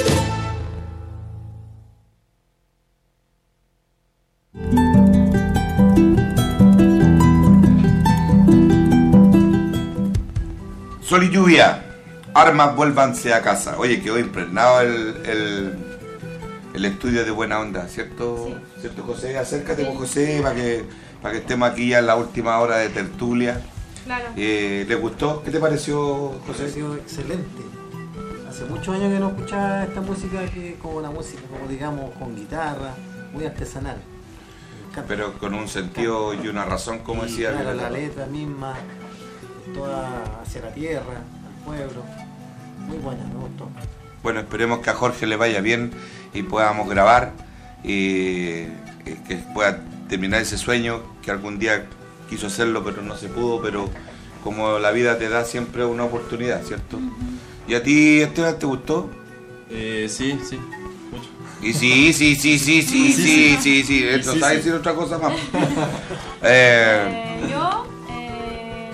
Sol y lluvia, armas, vuélvanse a casa. Oye, quedó impregnado el, el, el estudio de Buena Onda, ¿cierto? Sí. ¿Cierto, José? Acércate, pues, José, para que, para que estemos aquí ya en la última hora de tertulia. Claro. Eh, ¿Le gustó? ¿Qué te pareció, Me José? pareció excelente. Hace muchos años que no escuchaba esta música, que es como una música, como digamos, con guitarra, muy artesanal. Me encanta. Pero con un sentido y una razón, como Y, decía claro, Violeta. la letra misma, toda hacia la tierra, al pueblo. Muy buena, me gustó. Bueno, esperemos que a Jorge le vaya bien y podamos grabar, y que pueda terminar ese sueño que algún día quiso hacerlo pero no se pudo, pero como la vida te da siempre una oportunidad, ¿cierto? ¿Y a ti, Esteban, te gustó? Eh, sí, sí, mucho. Y sí, sí, sí, sí, sí, sí, sí, sí, esto Sí, está sí. diciendo otra cosa más. eh, Eh, yo, eh,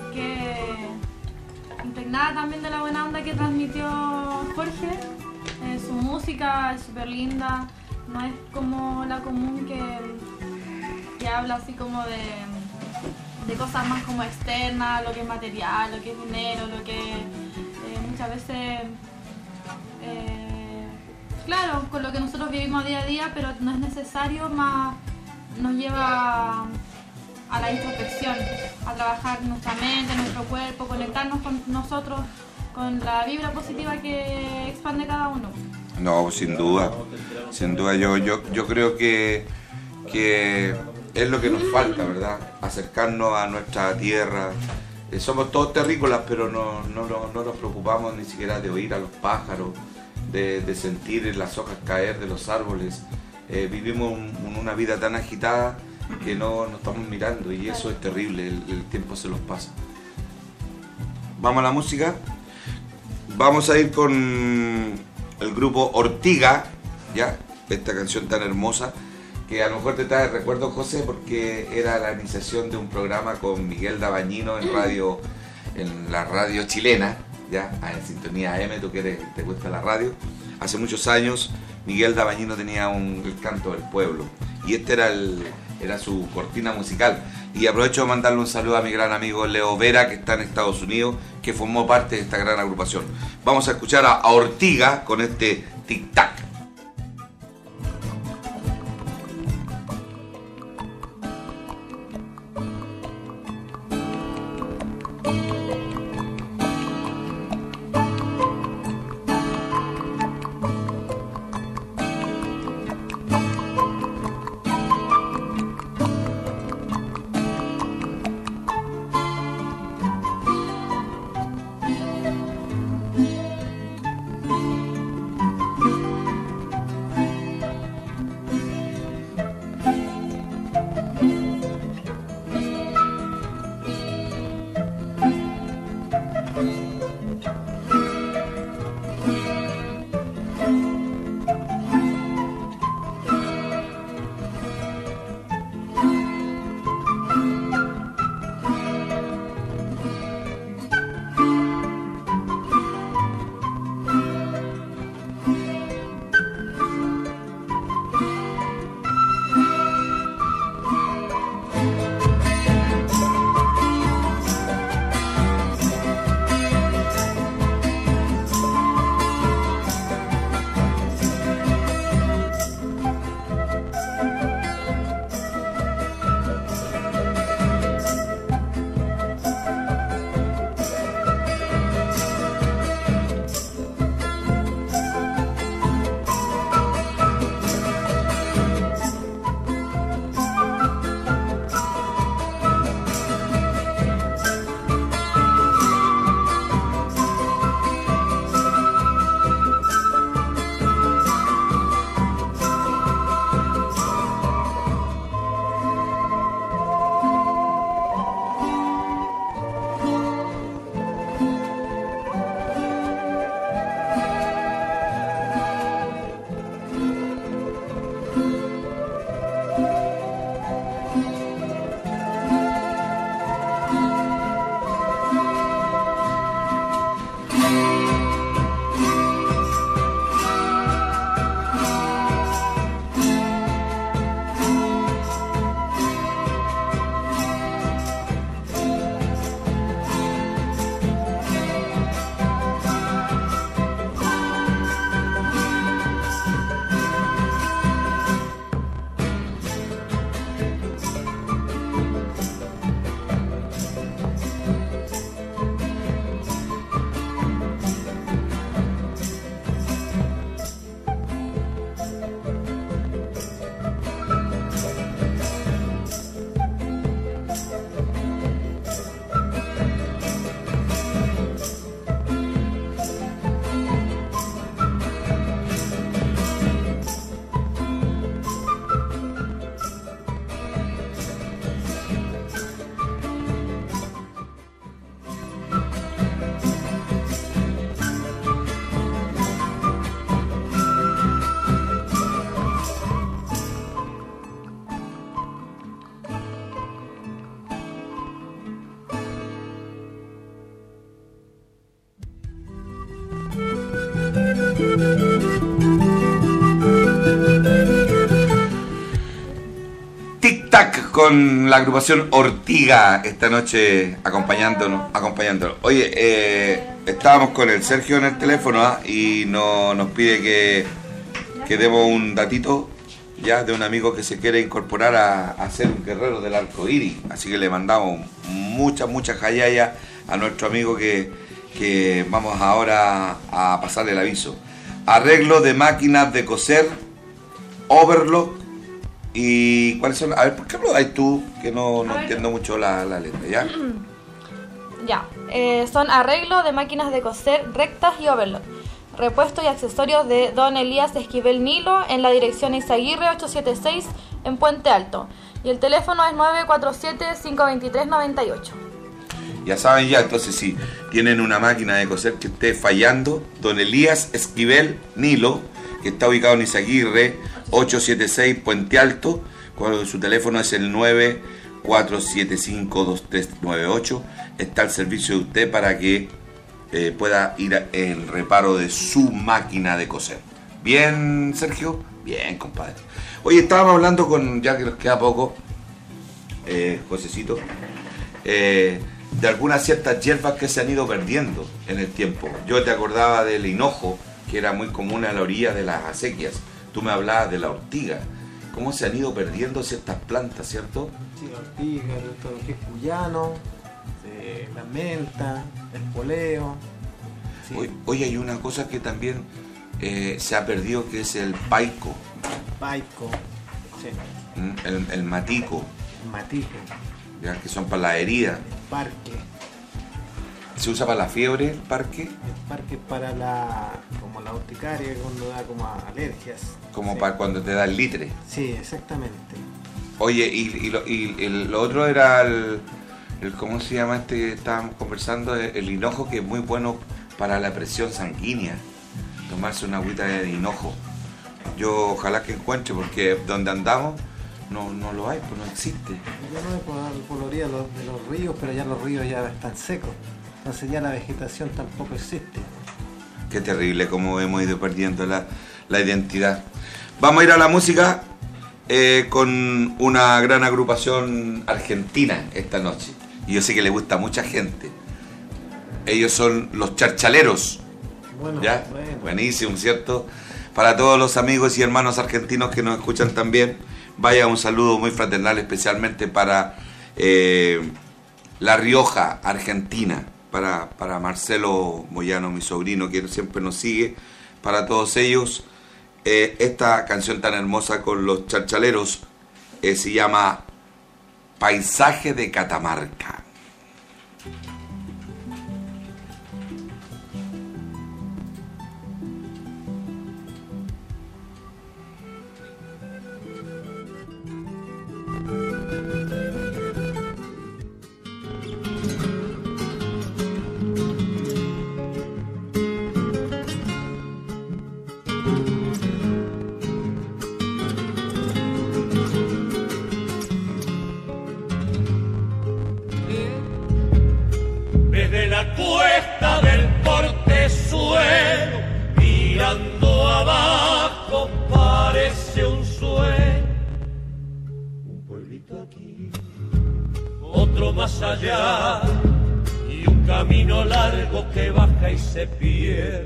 que impregnada también de la buena onda que transmitió Jorge, eh, su música es súper linda, no es como la común que, que habla así como de, de cosas más como externas, lo que es material, lo que es dinero, lo que eh, muchas veces, eh, claro, con lo que nosotros vivimos día a día, pero no es necesario, más nos lleva a la introspección, a trabajar nuestra mente, nuestro cuerpo, conectarnos con nosotros, con la vibra positiva que expande cada uno. No, sin duda, sin duda, yo, yo, yo creo que, que es lo que nos falta, ¿verdad? Acercarnos a nuestra tierra. Eh, somos todos terrícolas, pero no, no, no, no nos preocupamos ni siquiera de oír a los pájaros, de, de sentir las hojas caer de los árboles. Eh, vivimos un, una vida tan agitada que no nos estamos mirando, y eso es terrible, el, el tiempo se los pasa. Vamos a la música. Vamos a ir con el grupo Ortiga, ya, esta canción tan hermosa, que a lo mejor te trae recuerdo, José, porque era la iniciación de un programa con Miguel Dabañino en radio, en la radio chilena, ya, en sintonía A M, tú que eres, te gusta la radio. Hace muchos años Miguel Dabañino tenía un, el canto del pueblo, y este era el, era su cortina musical. Y aprovecho de mandarle un saludo a mi gran amigo Leo Vera, que está en Estados Unidos, que formó parte de esta gran agrupación. Vamos a escuchar a, a Ortiga con este tic-tac. Tic Tac con la agrupación Ortiga esta noche acompañándonos. acompañándonos. Oye, eh, estábamos con el Sergio en el teléfono ¿eh? y no, nos pide que, que demos un datito ya de un amigo que se quiere incorporar a, a ser un guerrero del arco iris. Así que le mandamos muchas, muchas jayayas a nuestro amigo que, que vamos ahora a pasarle el aviso. Arreglo de máquinas de coser, overlock. ¿Y cuáles son? A ver, ¿por qué lo dais tú? Que no, no entiendo mucho la, la letra, ¿ya? Ya, eh, son arreglo de máquinas de coser rectas y overlock. Repuesto y accesorios de Don Elías Esquivel Nilo en la dirección Izaguirre ochocientos setenta y seis en Puente Alto. Y el teléfono es nueve cuatro siete, cinco dos tres, nueve ocho. Ya saben ya, entonces si tienen una máquina de coser que esté fallando, Don Elías Esquivel Nilo, que está ubicado en Izaguirre ochocientos setenta y seis Puente Alto, cuando su teléfono es el nueve cuatro siete cinco, dos tres nueve ocho, está al servicio de usted para que eh, pueda ir al reparo de su máquina de coser. ¿Bien, Sergio? Bien, compadre. Oye, estábamos hablando con, ya que nos queda poco, eh, Josecito, eh, de algunas ciertas hierbas que se han ido perdiendo en el tiempo. Yo te acordaba del hinojo, que era muy común a la orilla de las acequias. Tú me hablabas de la ortiga. ¿Cómo se han ido perdiendo ciertas plantas, cierto? Sí, la ortiga, todo lo que es cuyano, eh, la menta, el poleo. Sí. Oye, oye, hay una cosa que también eh, se ha perdido, que es el paico. Paico, sí. El, el matico. El matico. Ya, que son para la herida. El parque. ¿Se usa para la fiebre el parque? El parque es para la, como la urticaria, cuando da como alergias. Como sí. Para cuando te da el litre. Sí, exactamente. Oye, y, y, lo, y el, lo otro era el, el, ¿cómo se llama este que estábamos conversando? El, el hinojo, que es muy bueno para la presión sanguínea. Tomarse una agüita de hinojo. Yo ojalá que encuentre, porque donde andamos no, no lo hay, pues no existe. Yo no me puedo dar por la orilla de los, de los ríos, pero ya los ríos ya están secos. Entonces ya la vegetación tampoco existe. Qué terrible cómo hemos ido perdiendo la, la identidad. Vamos a ir a la música eh, con una gran agrupación argentina esta noche. Y yo sé que le gusta a mucha gente. Ellos son los Charchaleros. Bueno, ¿Ya? Bueno. Buenísimo, ¿cierto? Para todos los amigos y hermanos argentinos que nos escuchan también, vaya un saludo muy fraternal, especialmente para eh, La Rioja, Argentina. Para, para Marcelo Moyano, mi sobrino, que siempre nos sigue, para todos ellos, eh, esta canción tan hermosa con los Charchaleros eh, se llama Paisaje de Catamarca. Desde la cuesta del portezuelo, mirando abajo, parece un sueño. Un pueblito aquí, otro más allá, y un camino largo que baja y se pierde.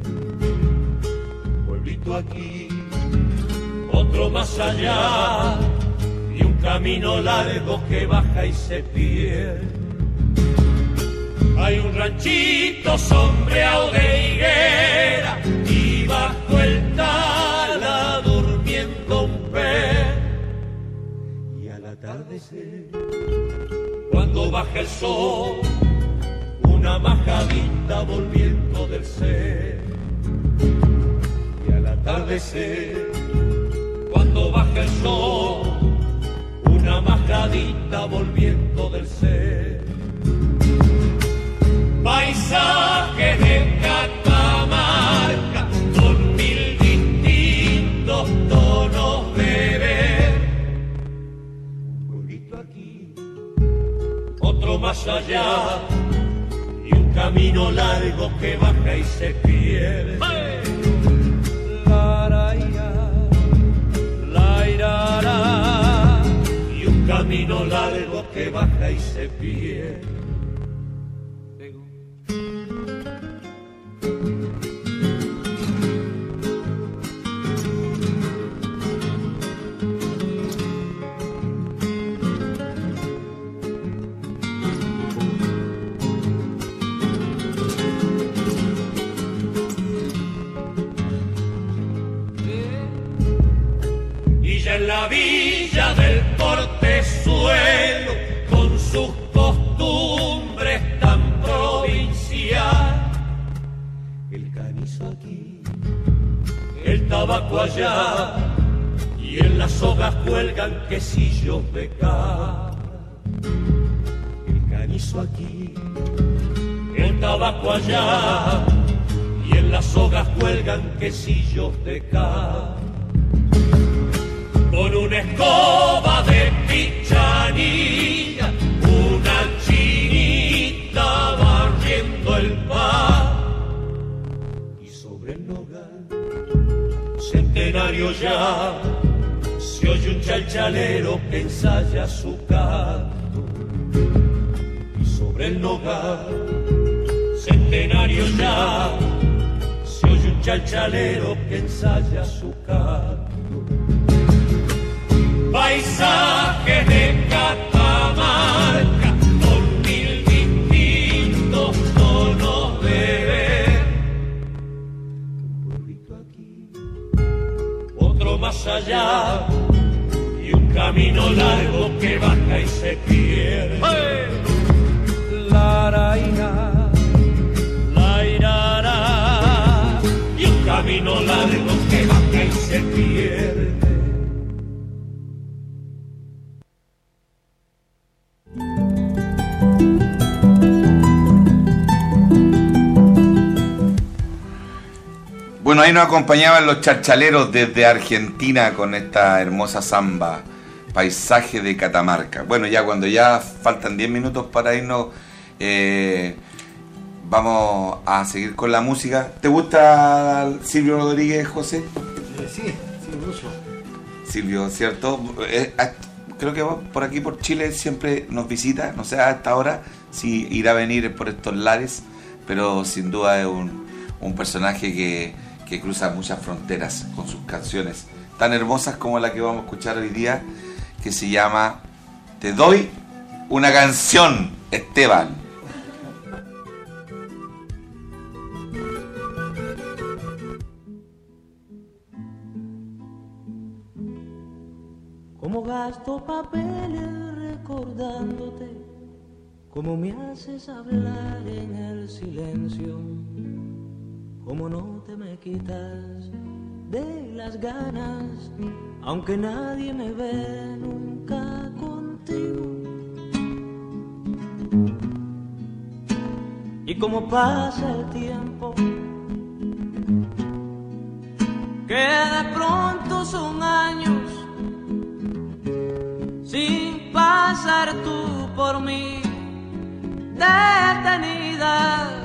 Un pueblito aquí, otro más allá, y un camino largo que baja y se pierde. Hay un ranchito sombreado de higuera y bajo el tala durmiendo un pez. Y al atardecer, cuando baja el sol, una majadita volviendo del ser. Y al atardecer, cuando baja el sol, una majadita volviendo del ser. Paisaje de Catamarca con mil distintos tonos de ver. Un pueblito aquí, otro más allá, y un camino largo que baja y se pierde. La, la, la, la, la, la. Y camino largo que baja y se pierde. En la villa del Portezuelo, con sus costumbres tan provincial, el canizo aquí, el tabaco allá, y en las hojas cuelgan quesillos de cabra. El canizo aquí, el tabaco allá, y en las hojas cuelgan quesillos de cabra. Con una escoba de pichanilla, una chinita barriendo el pan. Y sobre el nogal, centenario ya, se oye un chalchalero que ensaya su canto. Y sobre el nogal, centenario ya, se oye un chalchalero que ensaya su canto. Paisaje de Catamarca, con mil distintos tonos de ver. Un pueblito aquí, otro más allá, y un camino largo que baja y se pierde. ¡Hey! La raina, la irara, y un camino largo que baja y se pierde. Bueno, ahí nos acompañaban los charchaleros desde Argentina con esta hermosa samba, Paisaje de Catamarca. Bueno, ya cuando ya faltan diez minutos para irnos, eh, vamos a seguir con la música. ¿Te gusta Silvio Rodríguez, José? Eh, sí, sí, mucho. Silvio, ¿cierto? Eh, creo que por aquí, por Chile, siempre nos visita, no sé hasta ahora si irá a venir por estos lares, pero sin duda es un, un personaje que... que cruza muchas fronteras con sus canciones tan hermosas como la que vamos a escuchar hoy día, que se llama Te doy una canción, Esteban. Como gasto papeles recordándote, como me haces hablar en el silencio, como no te me quitas de las ganas, aunque nadie me ve nunca contigo. Y como pasa el tiempo, que de pronto son años, sin pasar tú por mí detenida.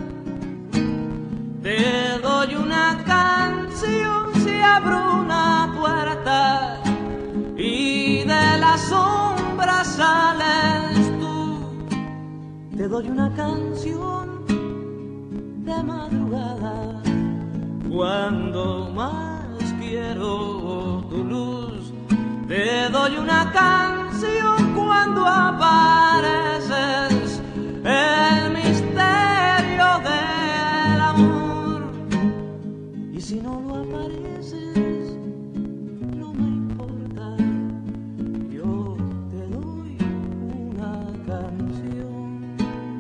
Te doy una canción si abro una puerta y de la sombra sales tú. Te doy una canción de madrugada cuando más quiero tu luz. Te doy una canción cuando apareces, el misterio del amor. Y si no lo apareces, no me importa, yo te doy una canción.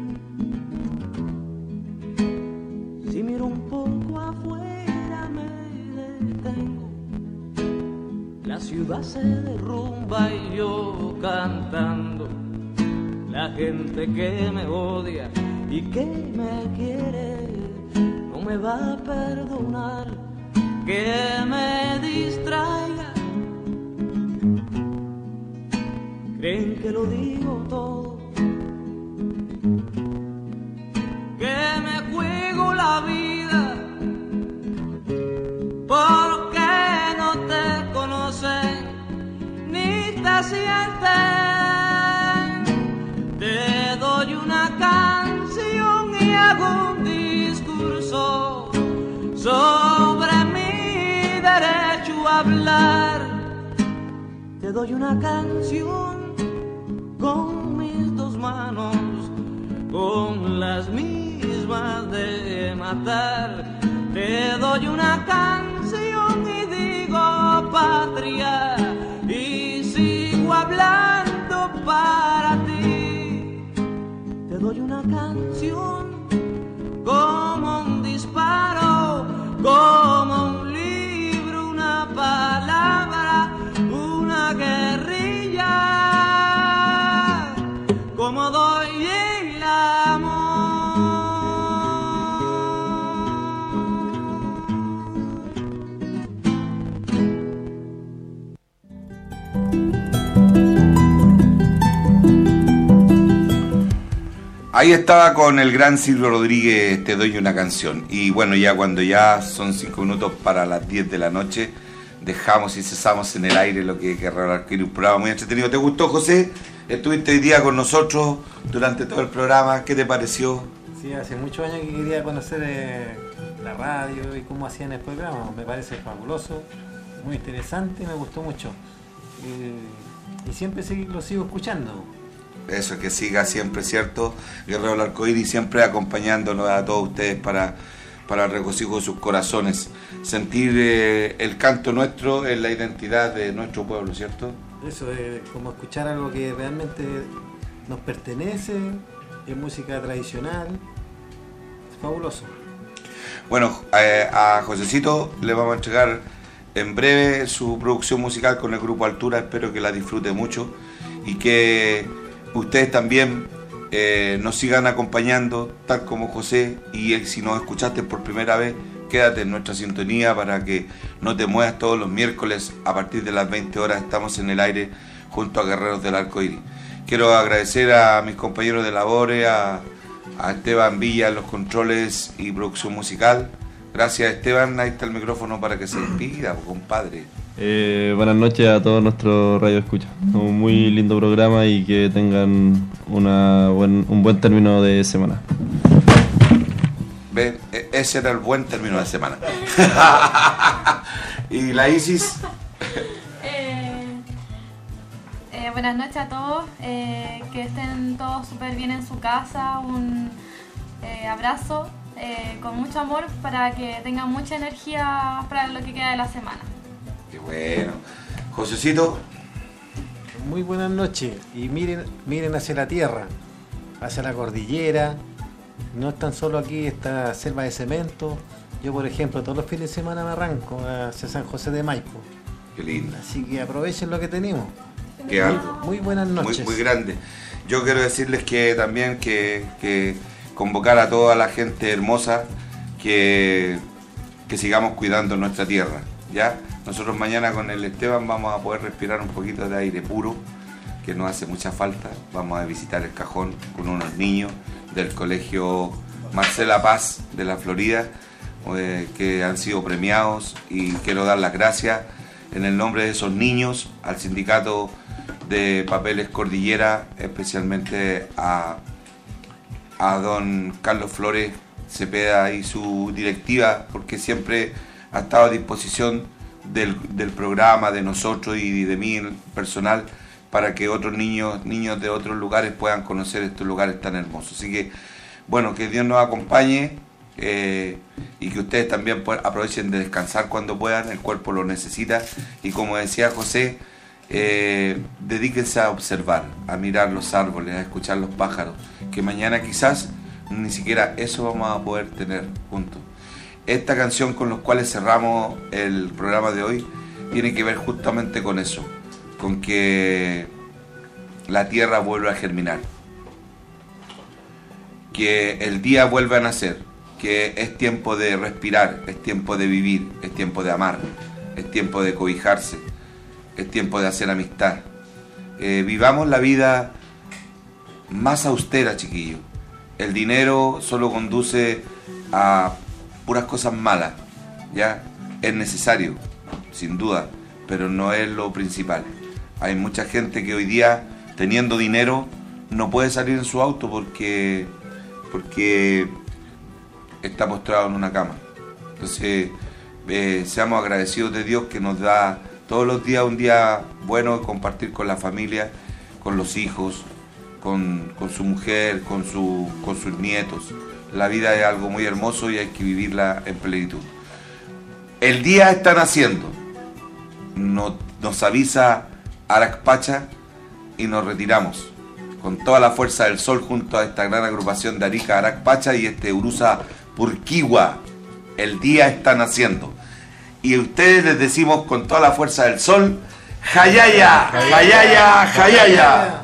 Si miro un poco afuera me detengo, la ciudad se derrumba y yo cantando, la gente que me odia y que me quiere no me va a perdonar que me distraiga. Creen que lo digo todo, que me juego la vida, porque no te conocen ni te sienten sobre mi derecho a hablar. Te doy una canción con mis dos manos, con las mismas de matar. Te doy una canción y digo patria, y sigo hablando para ti. Te doy una canción como un disparo, como un libro, una palabra, una guerrilla, como doy el amor. Ahí estaba con el gran Silvio Rodríguez, Te doy una canción. Y bueno, ya cuando ya son cinco minutos para las diez de la noche, dejamos y cesamos en el aire lo que es Guerrero del Arcoíris, un programa muy entretenido. ¿Te gustó, José? Estuviste hoy día con nosotros durante todo el programa. ¿Qué te pareció? Sí, hace muchos años que quería conocer eh, la radio y cómo hacían el programa. Me parece fabuloso, muy interesante, me gustó mucho. Eh, y siempre sí, lo sigo escuchando. Eso, que siga siempre, ¿cierto? Guerrero del Arcoíris siempre acompañándonos a todos ustedes para, para el regocijo de sus corazones. Sentir eh, el canto nuestro en la identidad de nuestro pueblo, ¿cierto? Eso es como escuchar algo que realmente nos pertenece, es música tradicional, es fabuloso. Bueno, eh, a Josecito le vamos a entregar en breve su producción musical con el Grupo Altura, espero que la disfrute mucho y que ustedes también eh, nos sigan acompañando, tal como José, y si nos escuchaste por primera vez, quédate en nuestra sintonía para que no te muevas. Todos los miércoles a partir de las veinte horas estamos en el aire junto a Guerreros del Arcoíris. Quiero agradecer a mis compañeros de labores, a, a Esteban Villa en los controles y producción musical. Gracias, Esteban. Ahí está el micrófono para que se despida, compadre. Eh, buenas noches a todos nuestros radio escucha. Un muy lindo programa y que tengan una buen, un buen término de semana. Ven, ese era el buen término de semana. ¿Y la Isis? Eh, eh, buenas noches a todos. Eh, que estén todos súper bien en su casa. Un eh, abrazo eh, con mucho amor para que tengan mucha energía para lo que queda de la semana. Qué bueno. Josecito. Muy buenas noches. Y miren, miren hacia la tierra, hacia la cordillera. No es tan solo aquí esta selva de cemento. Yo, por ejemplo, todos los fines de semana me arranco hacia San José de Maipo. Qué lindo. Así que aprovechen lo que tenemos. Qué algo. Muy, muy buenas noches. Muy, muy grande. Yo quiero decirles que también que, que convocar a toda la gente hermosa que, que sigamos cuidando nuestra tierra, ¿ya? Nosotros mañana con el Esteban vamos a poder respirar un poquito de aire puro, que nos hace mucha falta. Vamos a visitar el cajón con unos niños del colegio Marcela Paz de la Florida, eh, que han sido premiados, y quiero dar las gracias en el nombre de esos niños al sindicato de Papeles Cordillera, especialmente a, a don Carlos Flores Cepeda y su directiva, porque siempre ha estado a disposición del, del programa, de nosotros y de mí personal, para que otros niños, niños de otros lugares puedan conocer estos lugares tan hermosos. Así que, bueno, que Dios nos acompañe eh, y que ustedes también aprovechen de descansar cuando puedan, el cuerpo lo necesita. Y como decía José, eh, dedíquense a observar, a mirar los árboles, a escuchar los pájaros, que mañana quizás ni siquiera eso vamos a poder tener juntos. Esta canción con la cual cerramos el programa de hoy tiene que ver justamente con eso, con que la tierra vuelva a germinar, que el día vuelva a nacer, que es tiempo de respirar, es tiempo de vivir, es tiempo de amar, es tiempo de cobijarse, es tiempo de hacer amistad. Eh, vivamos la vida más austera, chiquillos. El dinero solo conduce a puras cosas malas, ¿ya? Es necesario, sin duda, pero no es lo principal. Hay mucha gente que hoy día, teniendo dinero, no puede salir en su auto porque, porque está postrado en una cama. Entonces, eh, seamos agradecidos de Dios que nos da todos los días un día bueno de compartir con la familia, con los hijos, con, con su mujer, con, su, con sus nietos. La vida es algo muy hermoso y hay que vivirla en plenitud. El día está naciendo. Nos, nos avisa Aracpacha y nos retiramos con toda la fuerza del sol junto a esta gran agrupación de Arica Aracpacha y este Urusa Purquiwa. El día está naciendo. Y a ustedes les decimos con toda la fuerza del sol, ¡Jayaya! ¡Jayaya! ¡Jayaya!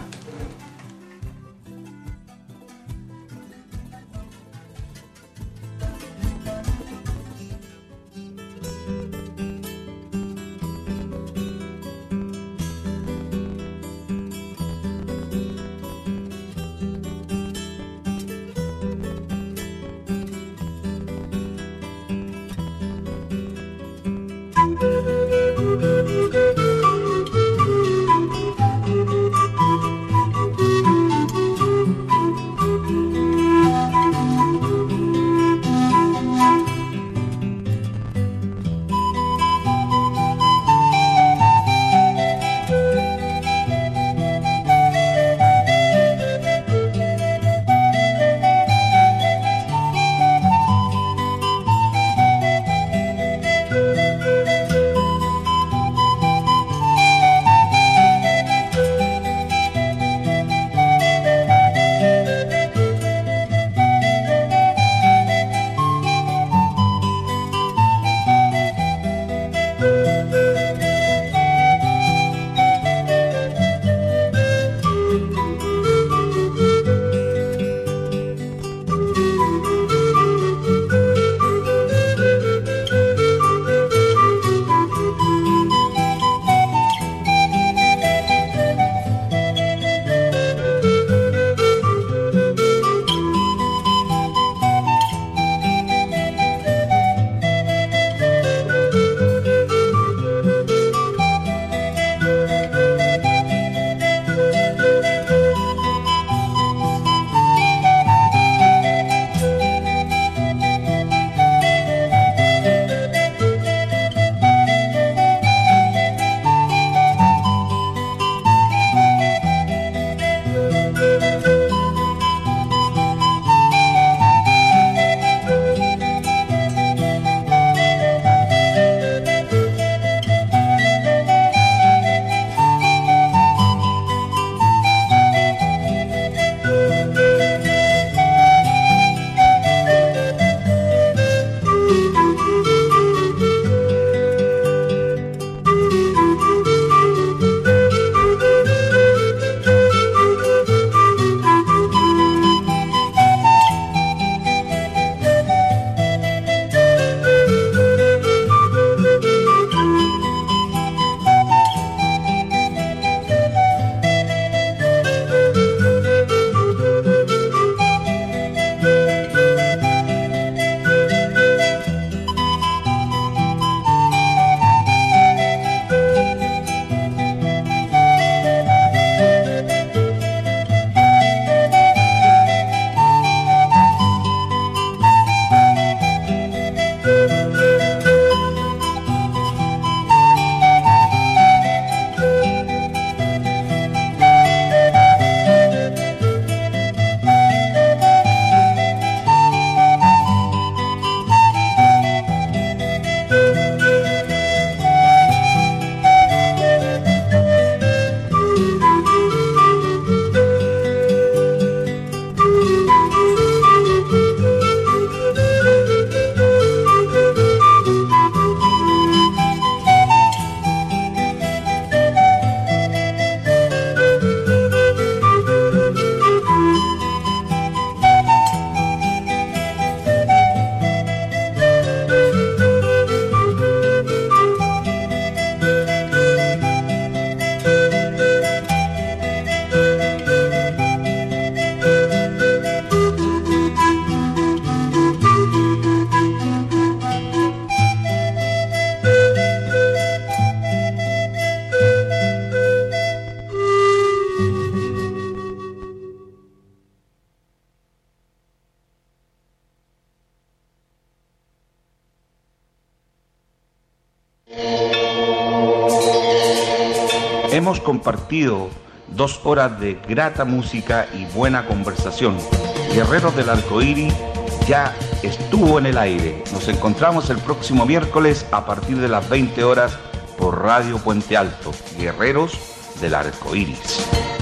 compartido dos horas de grata música y buena conversación. Guerreros del Arcoíris ya estuvo en el aire. Nos encontramos el próximo miércoles a partir de las veinte horas por Radio Puente Alto. Guerreros del Arcoíris.